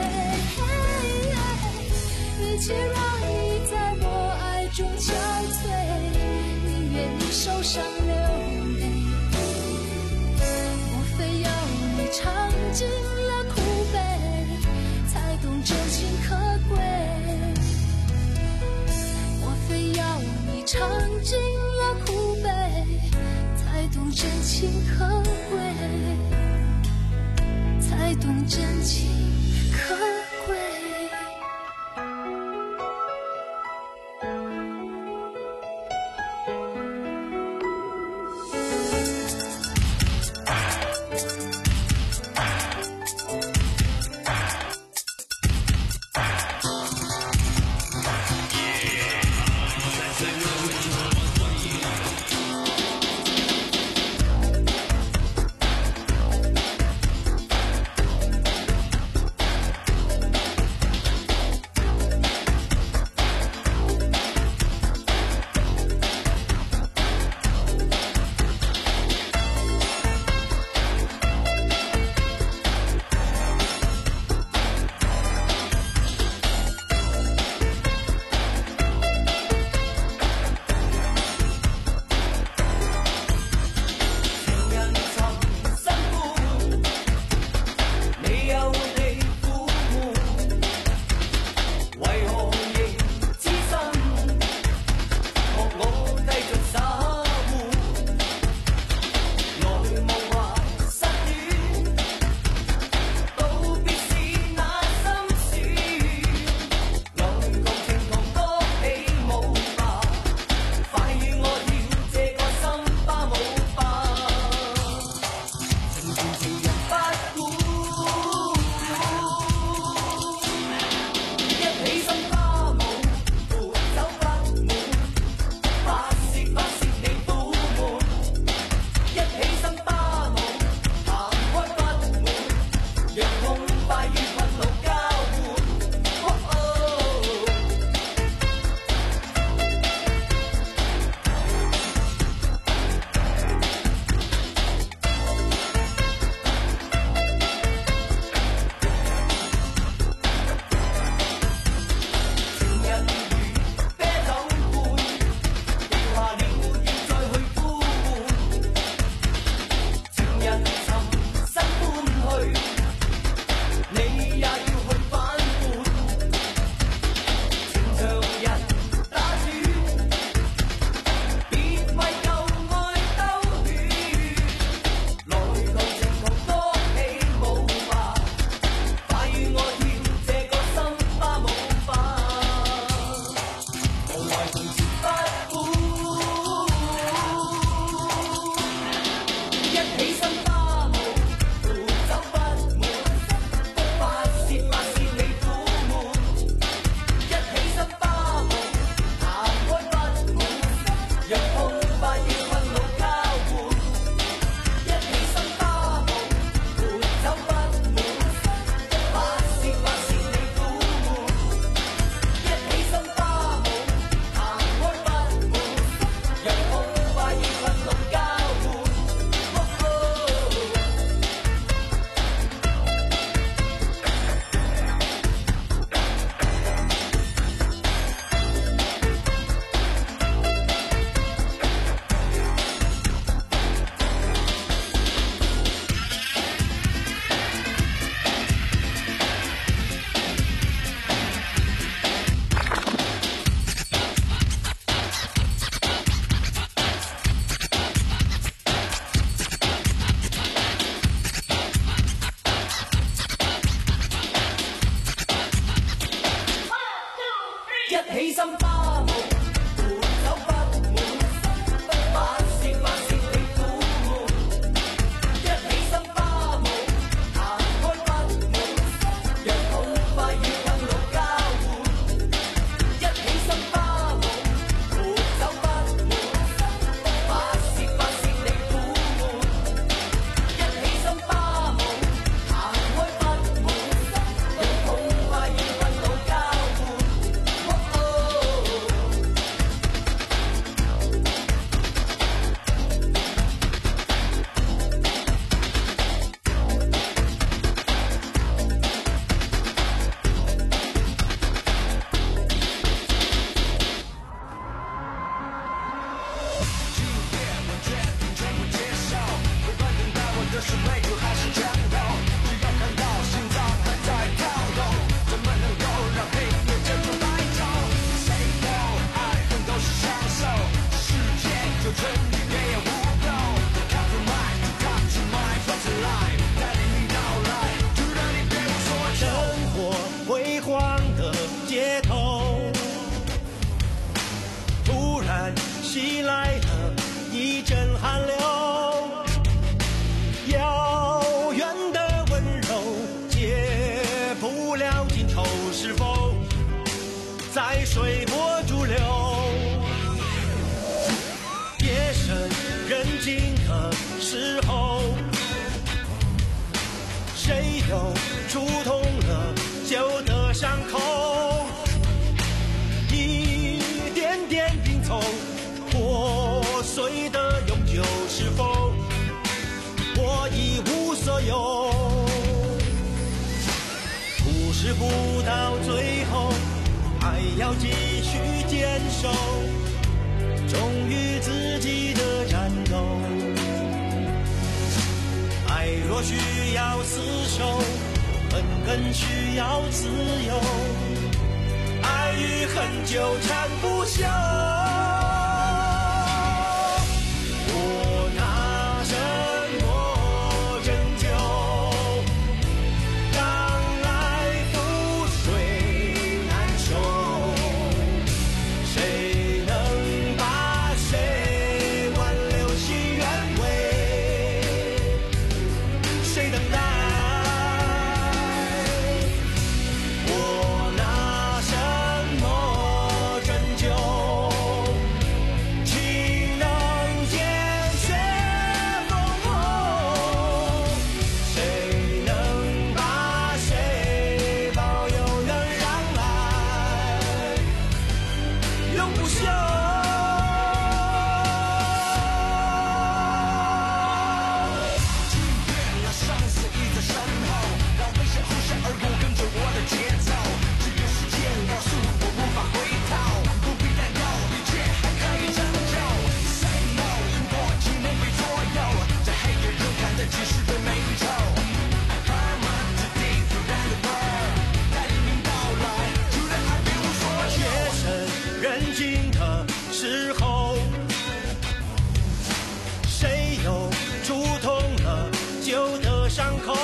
与其让你在我爱中憔悴，宁愿你受伤流泪，莫非要你尝尽了苦悲，才懂真情可贵。莫非要你尝尽了苦悲，才懂真情可贵，才懂真情可贵。 袭来了一阵寒流，遥远的温柔解不了今愁，是否在随波逐流？夜深人静的时候，谁又触痛了旧的伤口？一点点拼凑破碎的永久，是否我一无所有？故事不到最后，还要继续坚守，忠于自己的战斗。爱若需要厮守，恨更需要自由。爱与恨纠缠不休。我拿什么拯救？当来覆水难收，谁能把谁挽留其原委？谁等待？我拿什么拯救？情能见血封喉，谁能把谁保佑人让来永不休？今夜那生死已在身后，让危险呼啸而过，跟着我的节奏。只有时间告诉我无法回头，不必担忧，一切还可以拯救。Say no， 因果岂能被左右？在黑夜中看得及时的美丑。I burn my today， 突然的 burn， 待黎明到来，突然爱别无所求。夜深人静的时候，谁又触痛了旧的伤口？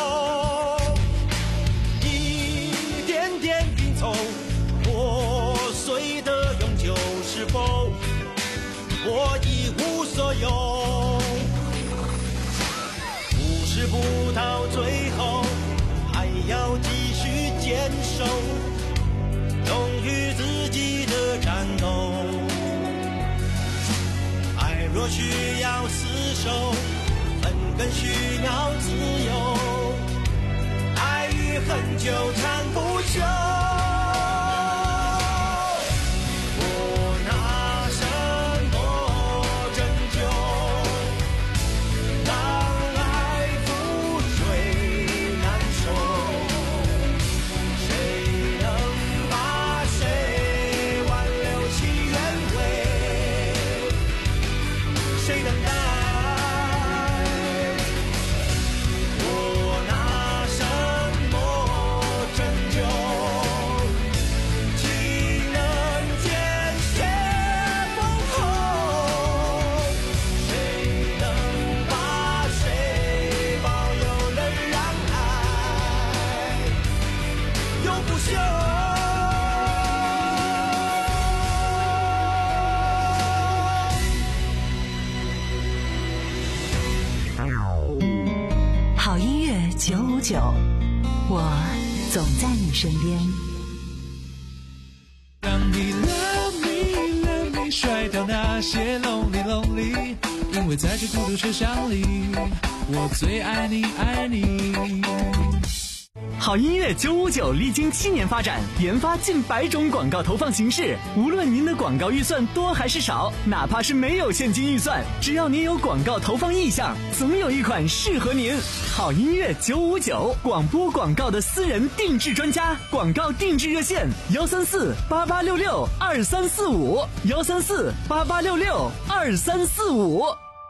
一点点拼凑破碎的永久，是否我一无所有？故事不到最后，还要继续坚守，忠于自己的战斗。爱若需要厮守，恨更需要自由。爱与恨纠缠不休。我拿什么拯救？当来覆水难收，谁能把谁挽留其原委？谁等待？我拿什么拯救？ 九五九，我总在你身边。 让你 love me love me 甩掉那些 lonely lonely， 因为在这孤独车厢里，我最爱你爱你。 好音乐九五九历经七年发展，研发近百种广告投放形式。无论您的广告预算多还是少，哪怕是没有现金预算，只要您有广告投放意向，总有一款适合您。好音乐九五九，广播广告的私人定制专家，广告定制热线：幺三四八八六六二三四五，幺三四八八六六二三四五。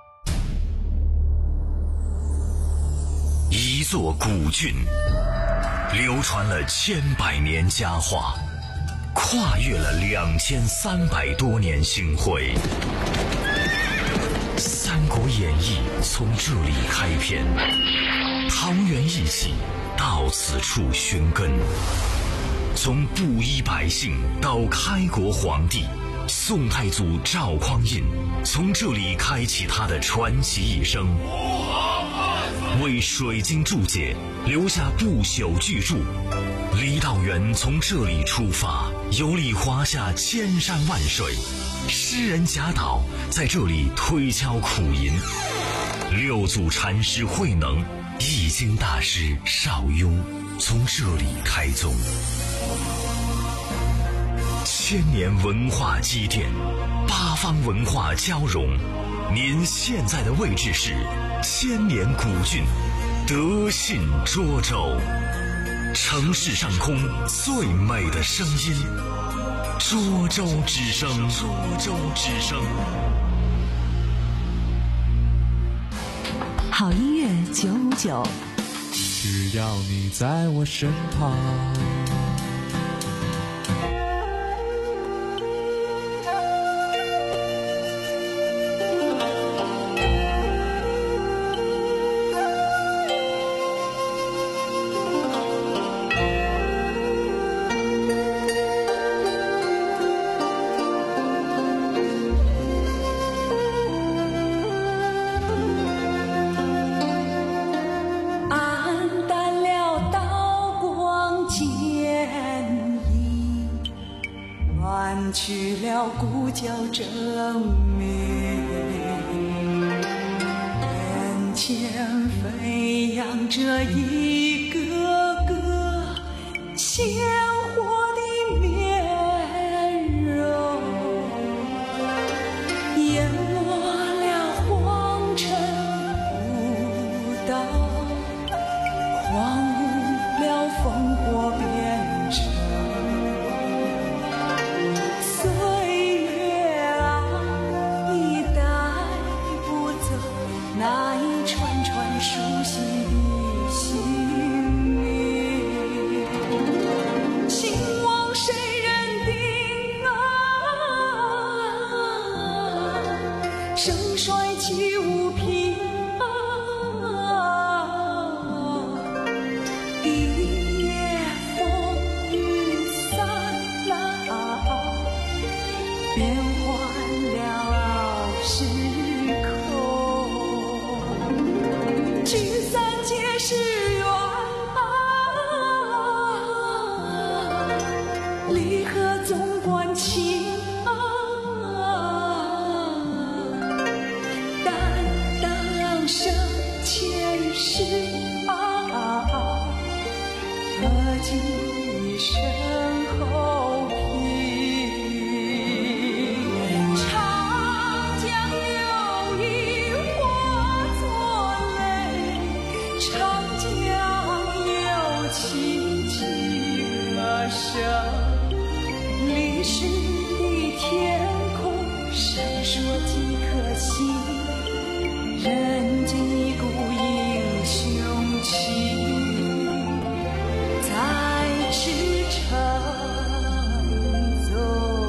一座古郡，流传了千百年佳话，跨越了两千三百多年星辉。《三国演义》从这里开篇，桃园一起到此处寻根。从布衣百姓到开国皇帝，宋太祖赵匡胤从这里开启他的传奇一生，为水晶注解留下不朽巨著。李道元从这里出发，游历华夏千山万水。诗人贾岛在这里推敲苦吟。六祖禅师慧能、易经大师邵雍从这里开宗。千年文化积淀，八方文化交融。您现在的位置是千年古郡德信涿州，城市上空最美的声音，涿州之声。涿州之声。 好音乐九五九， 只要你在我身旁。 去了故交正美，眼前飞扬着一个个鲜活的面容，淹没了黄尘古道，荒芜了烽火边城。那一串串熟悉的姓名，情往谁人定啊？盛衰起无凭啊！一夜风雨散了，变换了时聚散皆是缘啊，离合总关情啊，担当生前世啊，何计身后平。长江流溢化作长江有情几何生，历史的天空闪烁几颗星，人间一股英雄情在支撑中。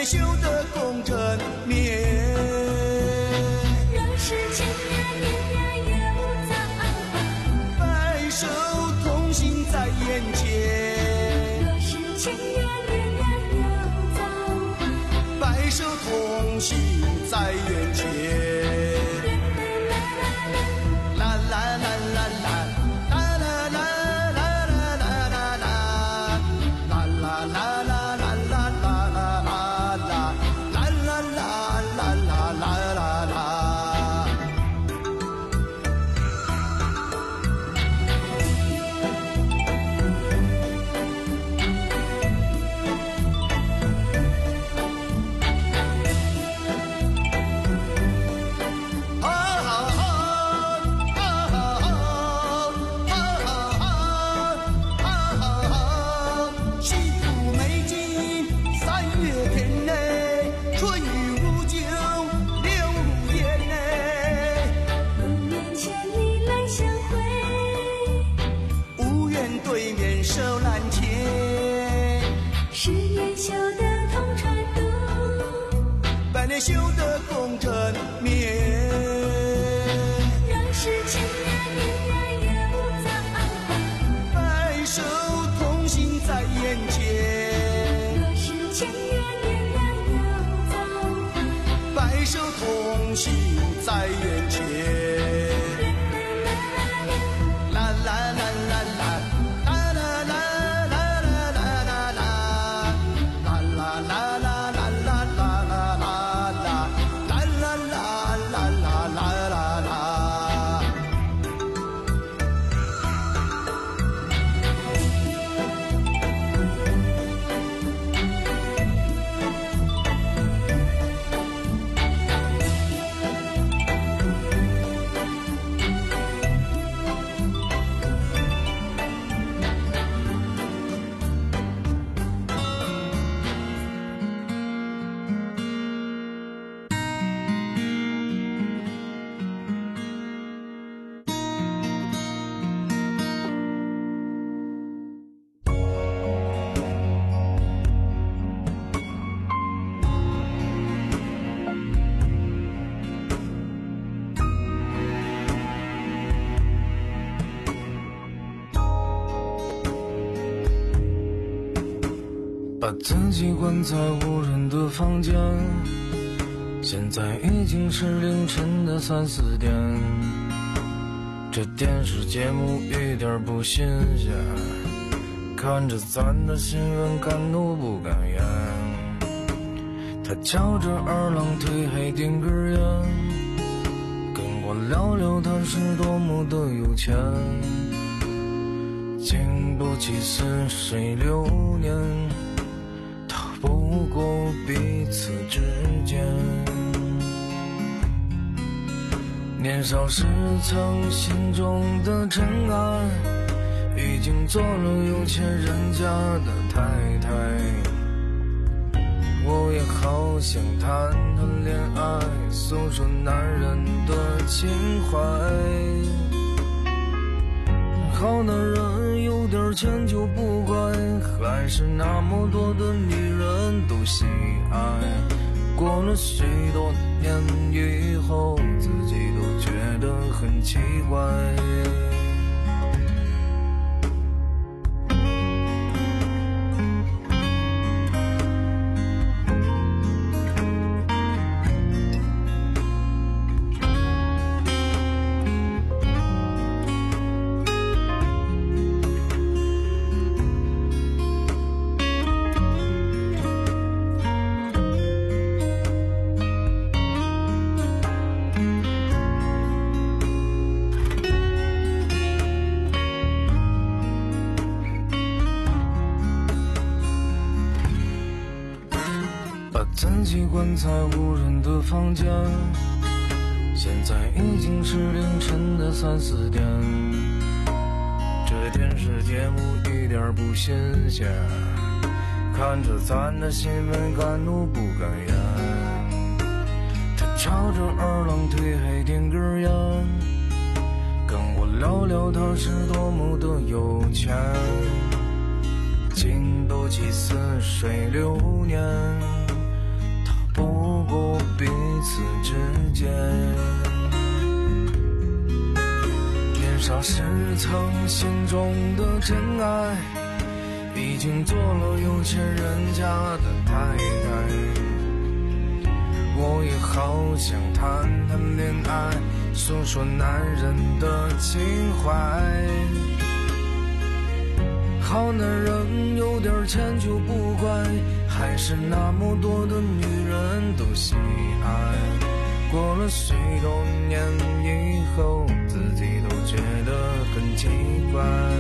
年修得功成眠。 若是千年年年有造， 白首同心在眼前。 若是千年年年有造， 白首同心在眼前。啦啦啦啦啦。修得功成眠。 若是千年年年有造， 白首同心在眼前。 若是千年年年有造， 白首同心在眼前。啦啦啦啦啦。 把自己关在无人的房间，现在已经是凌晨的三四点。这电视节目一点不新鲜，看着咱的新闻敢怒不敢言。他翘着二郎腿还点根烟，跟我聊聊他是多么的有钱。经不起似水流年，不过彼此之间，年少时曾心中的尘埃，已经做了有钱人家的太太。我也好想谈谈恋爱，诉说男人的情怀。好男人有点钱就不怪，还是那么多的女人都喜爱。过了许多年以后，自己都觉得很奇怪。自己关在无人的房间，现在已经是凌晨的三四点。这电视节目一点不新鲜，看着咱的新闻敢怒不敢言。他翘着二郎腿还点根烟，跟我聊聊他是多么的有钱。经不起似水流年， 过彼此之间。年少时曾心中的真爱，已经做了有钱人家的太太。我也好想谈谈恋爱，说说男人的情怀。好男人有点钱就不乖，还是那么多的女人都喜爱。过了许多年以后，自己都觉得很奇怪。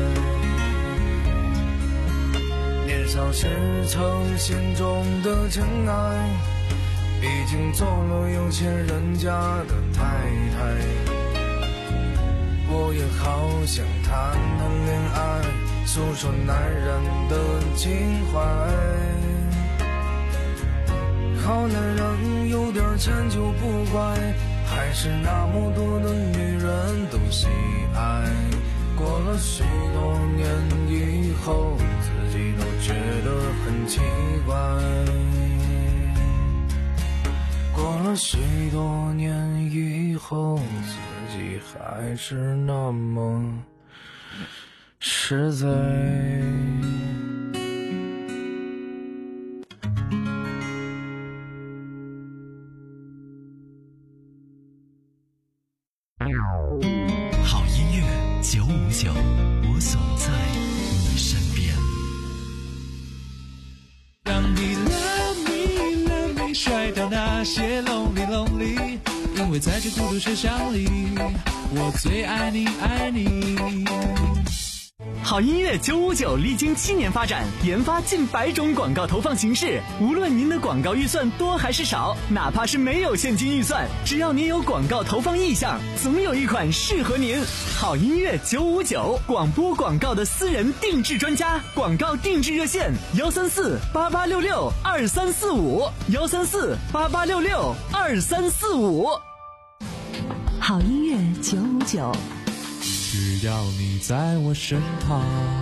年少时曾心中的真爱，已经做了有钱人家的太太。我也好想谈谈恋爱，诉说男人的情怀。好男人有点钱就不乖，还是那么多的女人都喜爱。过了许多年以后，自己都觉得很奇怪。过了许多年以后，自己还是那么实在。 好音乐九五九，我总在你身边。 当你 love me love me 甩掉那些 lonely lonely， 因为在这孤独车厢里，我最爱你爱你。 好音乐九五九历经七年发展，研发近百种广告投放形式。无论您的广告预算多还是少，哪怕是没有现金预算，只要您有广告投放意向，总有一款适合您。好音乐九五九，广播广告的私人定制专家，广告定制热线：幺三四八八六六二三四五，幺三四八八六六二三四五。 好音乐九五九。 只要你在我身旁。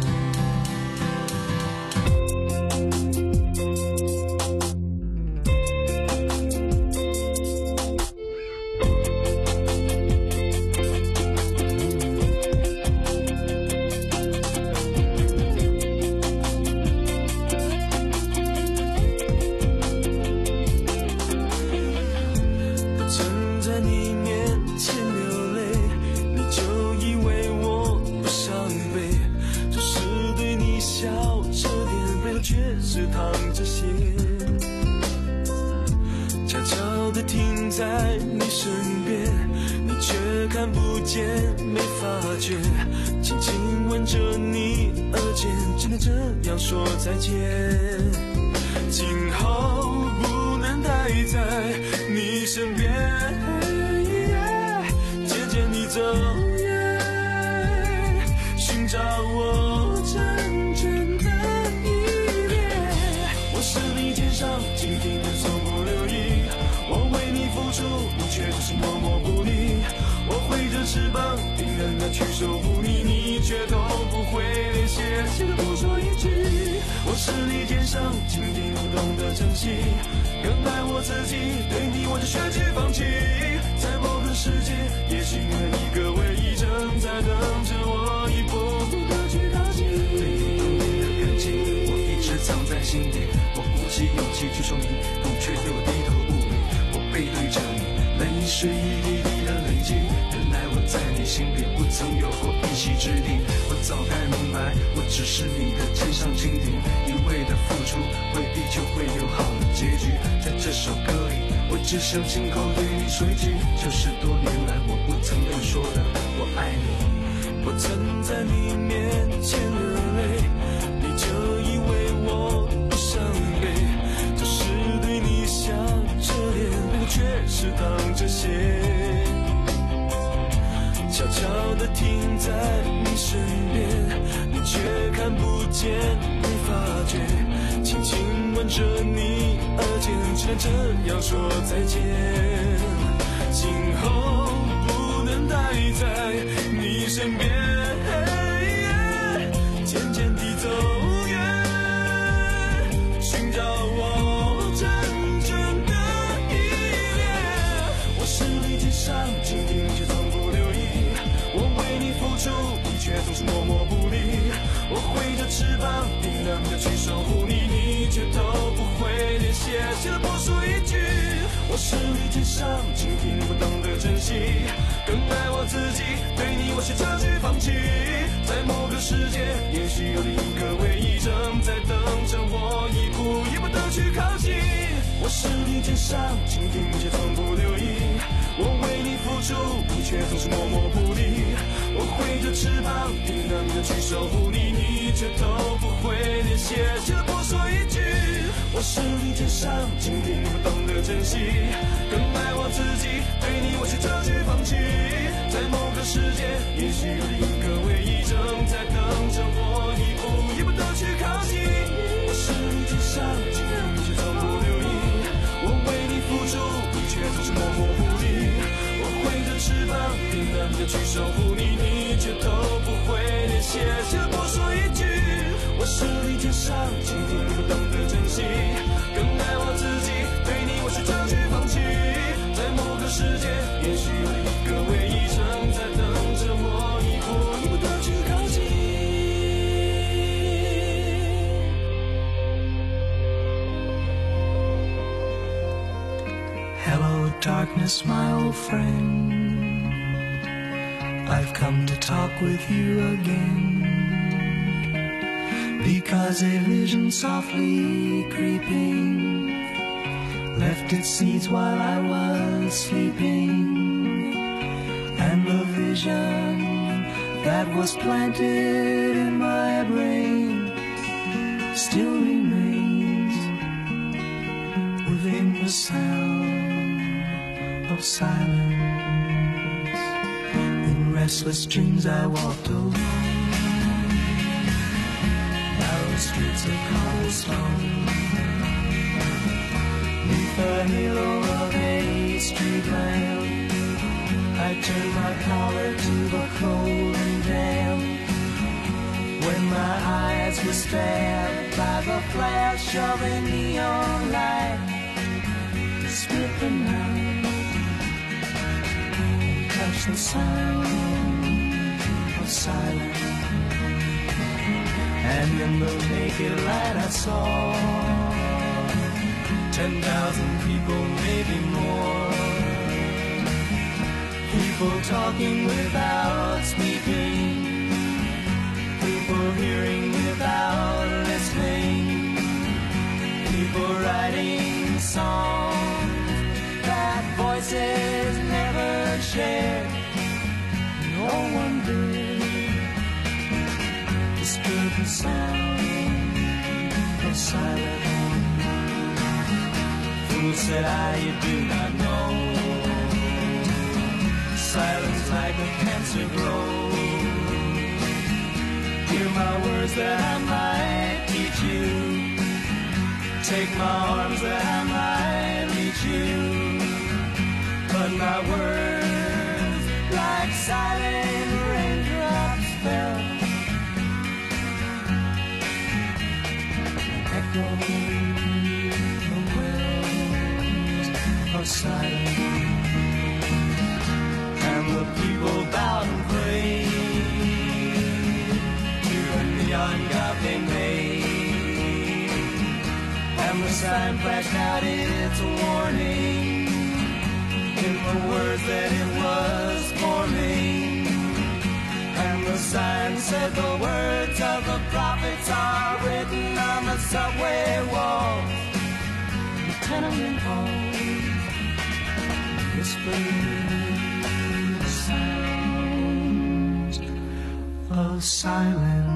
再见，今后不能待在你身边，渐渐地走远，寻找我真正的依恋。我是你肩上紧紧的从不留意，我为你付出，你却只是默默不理。我挥着翅膀，定然的去守护你，你却都不会连谢谢都不说一句。我是你肩上紧紧不懂得珍惜，更爱我自己，对你我就学去放弃。在某个世界，也许有一个唯一正在等着我一步步的去靠近。对你浓烈的感情，我一直藏在心底，我鼓起勇气去说明，你却对我低头不理。我背对着你，泪水一滴滴的累积，原来我在你心里不曾有过一席之地。我早该明白，我只是你的肩上蜻蜓，一味的付出未必就会有好的结局。在这首歌里，我只想亲口对你说一句，就是多年来我不曾跟你说的我爱你。我曾在你面前流泪，你就以为我不伤悲，只是对你笑着脸，背后却是淌着血。悄悄地停在你身边，你却看不见没发觉，轻轻吻着你耳尖，只能这样说再见。今后不能待在你身边，渐渐地走远，寻找我真正的依默默不理。我挥着翅膀，冰冷的去守护你，你却都不会连写，写了不说一句。我是你天上蜻蜓，不懂得珍惜，更爱我自己，对你我却这句放弃。在某个世界，也许有另一个唯一正在等着我，一步一步的去靠近。我是你天上蜻蜓，却从不留意，我为你付出，你却总是默默不理。我挥着翅膀，冰冷的去守护你，你却都不会连写，写了不说一句。我是你天上蜻蜓，不懂得珍惜，更爱我自己，对你我却这句放弃。在某个世界，也许有另一个唯一正在等着我，一步一步的去靠近。我是你天上蜻蜓，却从不留意，我为你付出，你却总是默默不理。我挥着翅膀，冰冷的去守护你，你却都不会连写，写了不说一句。我是你天上蜻蜓，不懂得珍惜，更爱我自己，对你我却这句放弃。在某个世界，也许有另一个唯一正在等着我，一步一步的去靠近。 Hello, darkness, my old friend. I've come to talk with you again, because a vision softly creeping left its seeds while I was sleeping, and the vision that was planted in my brain still remains within the sound of silence. In restless dreams I walked alone, narrow streets of cobblestone, neath the halo of a street lamp. I turned my collar to the cold and damp, when my eyes were stabbed by the flash of a neon light. It split the night and touched the sound of silence, and in the naked light I saw ten thousand people, maybe more, people talking without speaking, people hearing without listening, people writing songs that voices never shared. No one did disturb the sound of silence. Fool said I, you do not know, silence like a cancer grows. Hear my words that I might teach you, take my arms that I might reach you, but my words like silent raindrops fell, echoing the wells of silence. And the people bowed and prayed to the neon god they made, and the sign flashed out its warning in the words that it was forming. And the sign said the words of the prophets are written on the subway walls, the tenement halls, whispering the sounds of silence.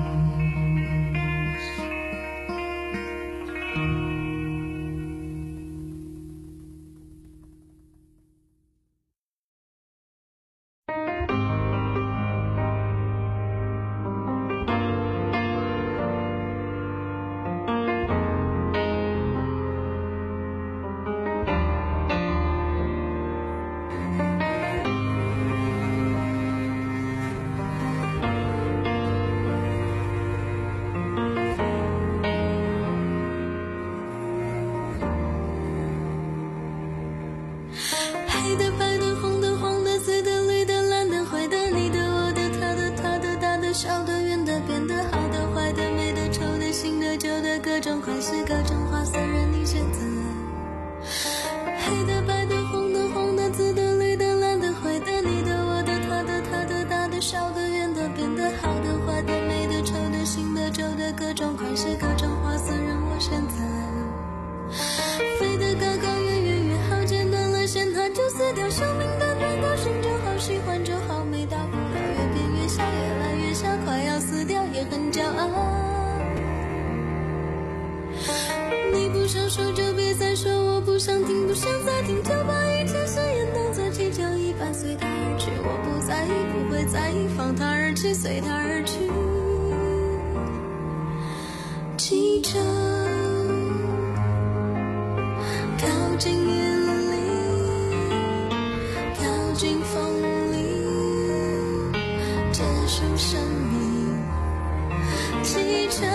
款式，各种花色任你选择。黑的、白的、红的、黄的、紫的、绿的、蓝的、灰的，你的、我的、他的、他的、大的、小的、圆的、扁的，好的、坏的、美的、丑的、新的、旧的，各种款式，各种花色任我选择。飞得高高，远远远好，剪断了线它就撕掉，生命短短，高兴就好，喜欢就好，没大不了，越变越小，越来越小，快要死掉也很骄傲。你不想说就别再说，我不想听，不想再听，就把一切誓言当作气球一般随它而去，我不在意，不会在意，放它而去，随它而去。气球靠近云里，靠近风里，结束生命。气球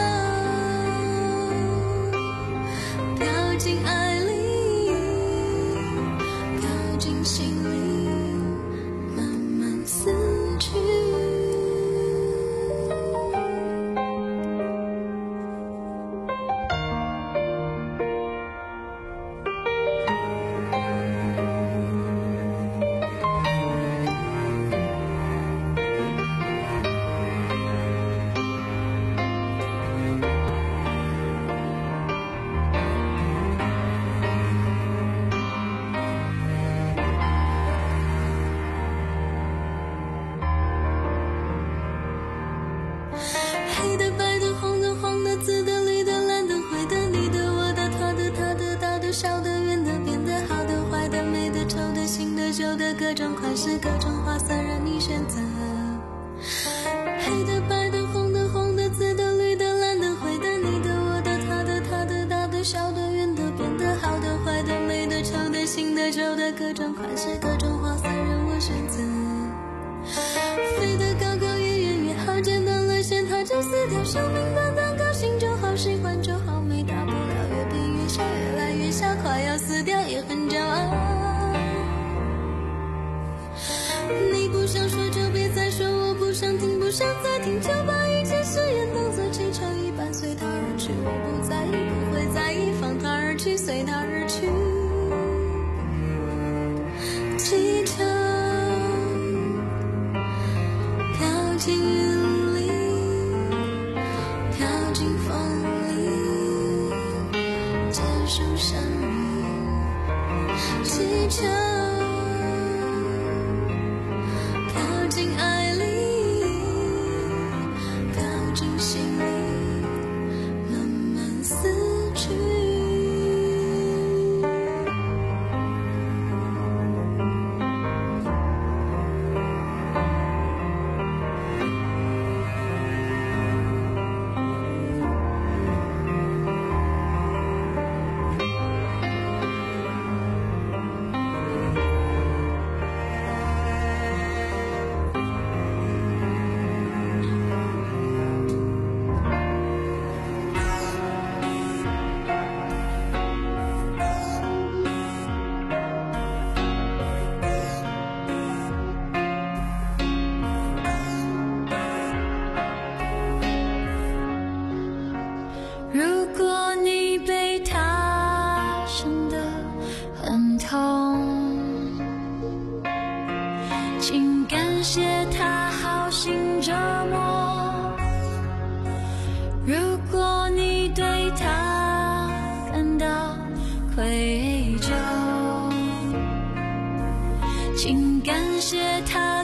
飘进爱里，飘进心里，慢慢死去。黑的、白的、红的、黄的、紫的、绿的、蓝的、灰的，你的、我的、他的、他的、大的、小的、圆的、扁的，好的、坏的、美的、丑的、新的、旧的，各种款式，各种花色任你选择。黑的、白的、红的、黄的、紫的、绿的、蓝的、灰的，你的、我的、他的、他的、大的、小的、圆的、扁的，好的、坏的、美的、丑的、新的、旧的，各种款式，各种花色任我选择。飞得高高，越远越好，剪断了线它就撕掉，生命短短，高兴就好，喜欢就好，没大不了，越变越小，越来越小，快要死掉也很骄傲。你不想说就别再说，我不想听，不想再听，就把一切誓言当作气球一般随它而去，我不在意，不会在意，放它而去，随它而去。气球飘进云里，飘进风里，结束生命。气球飘进爱里，飘进心里，慢慢死去。如果你被他伤得很痛，请感谢他好心折磨。如果你对他感到愧疚，请感谢他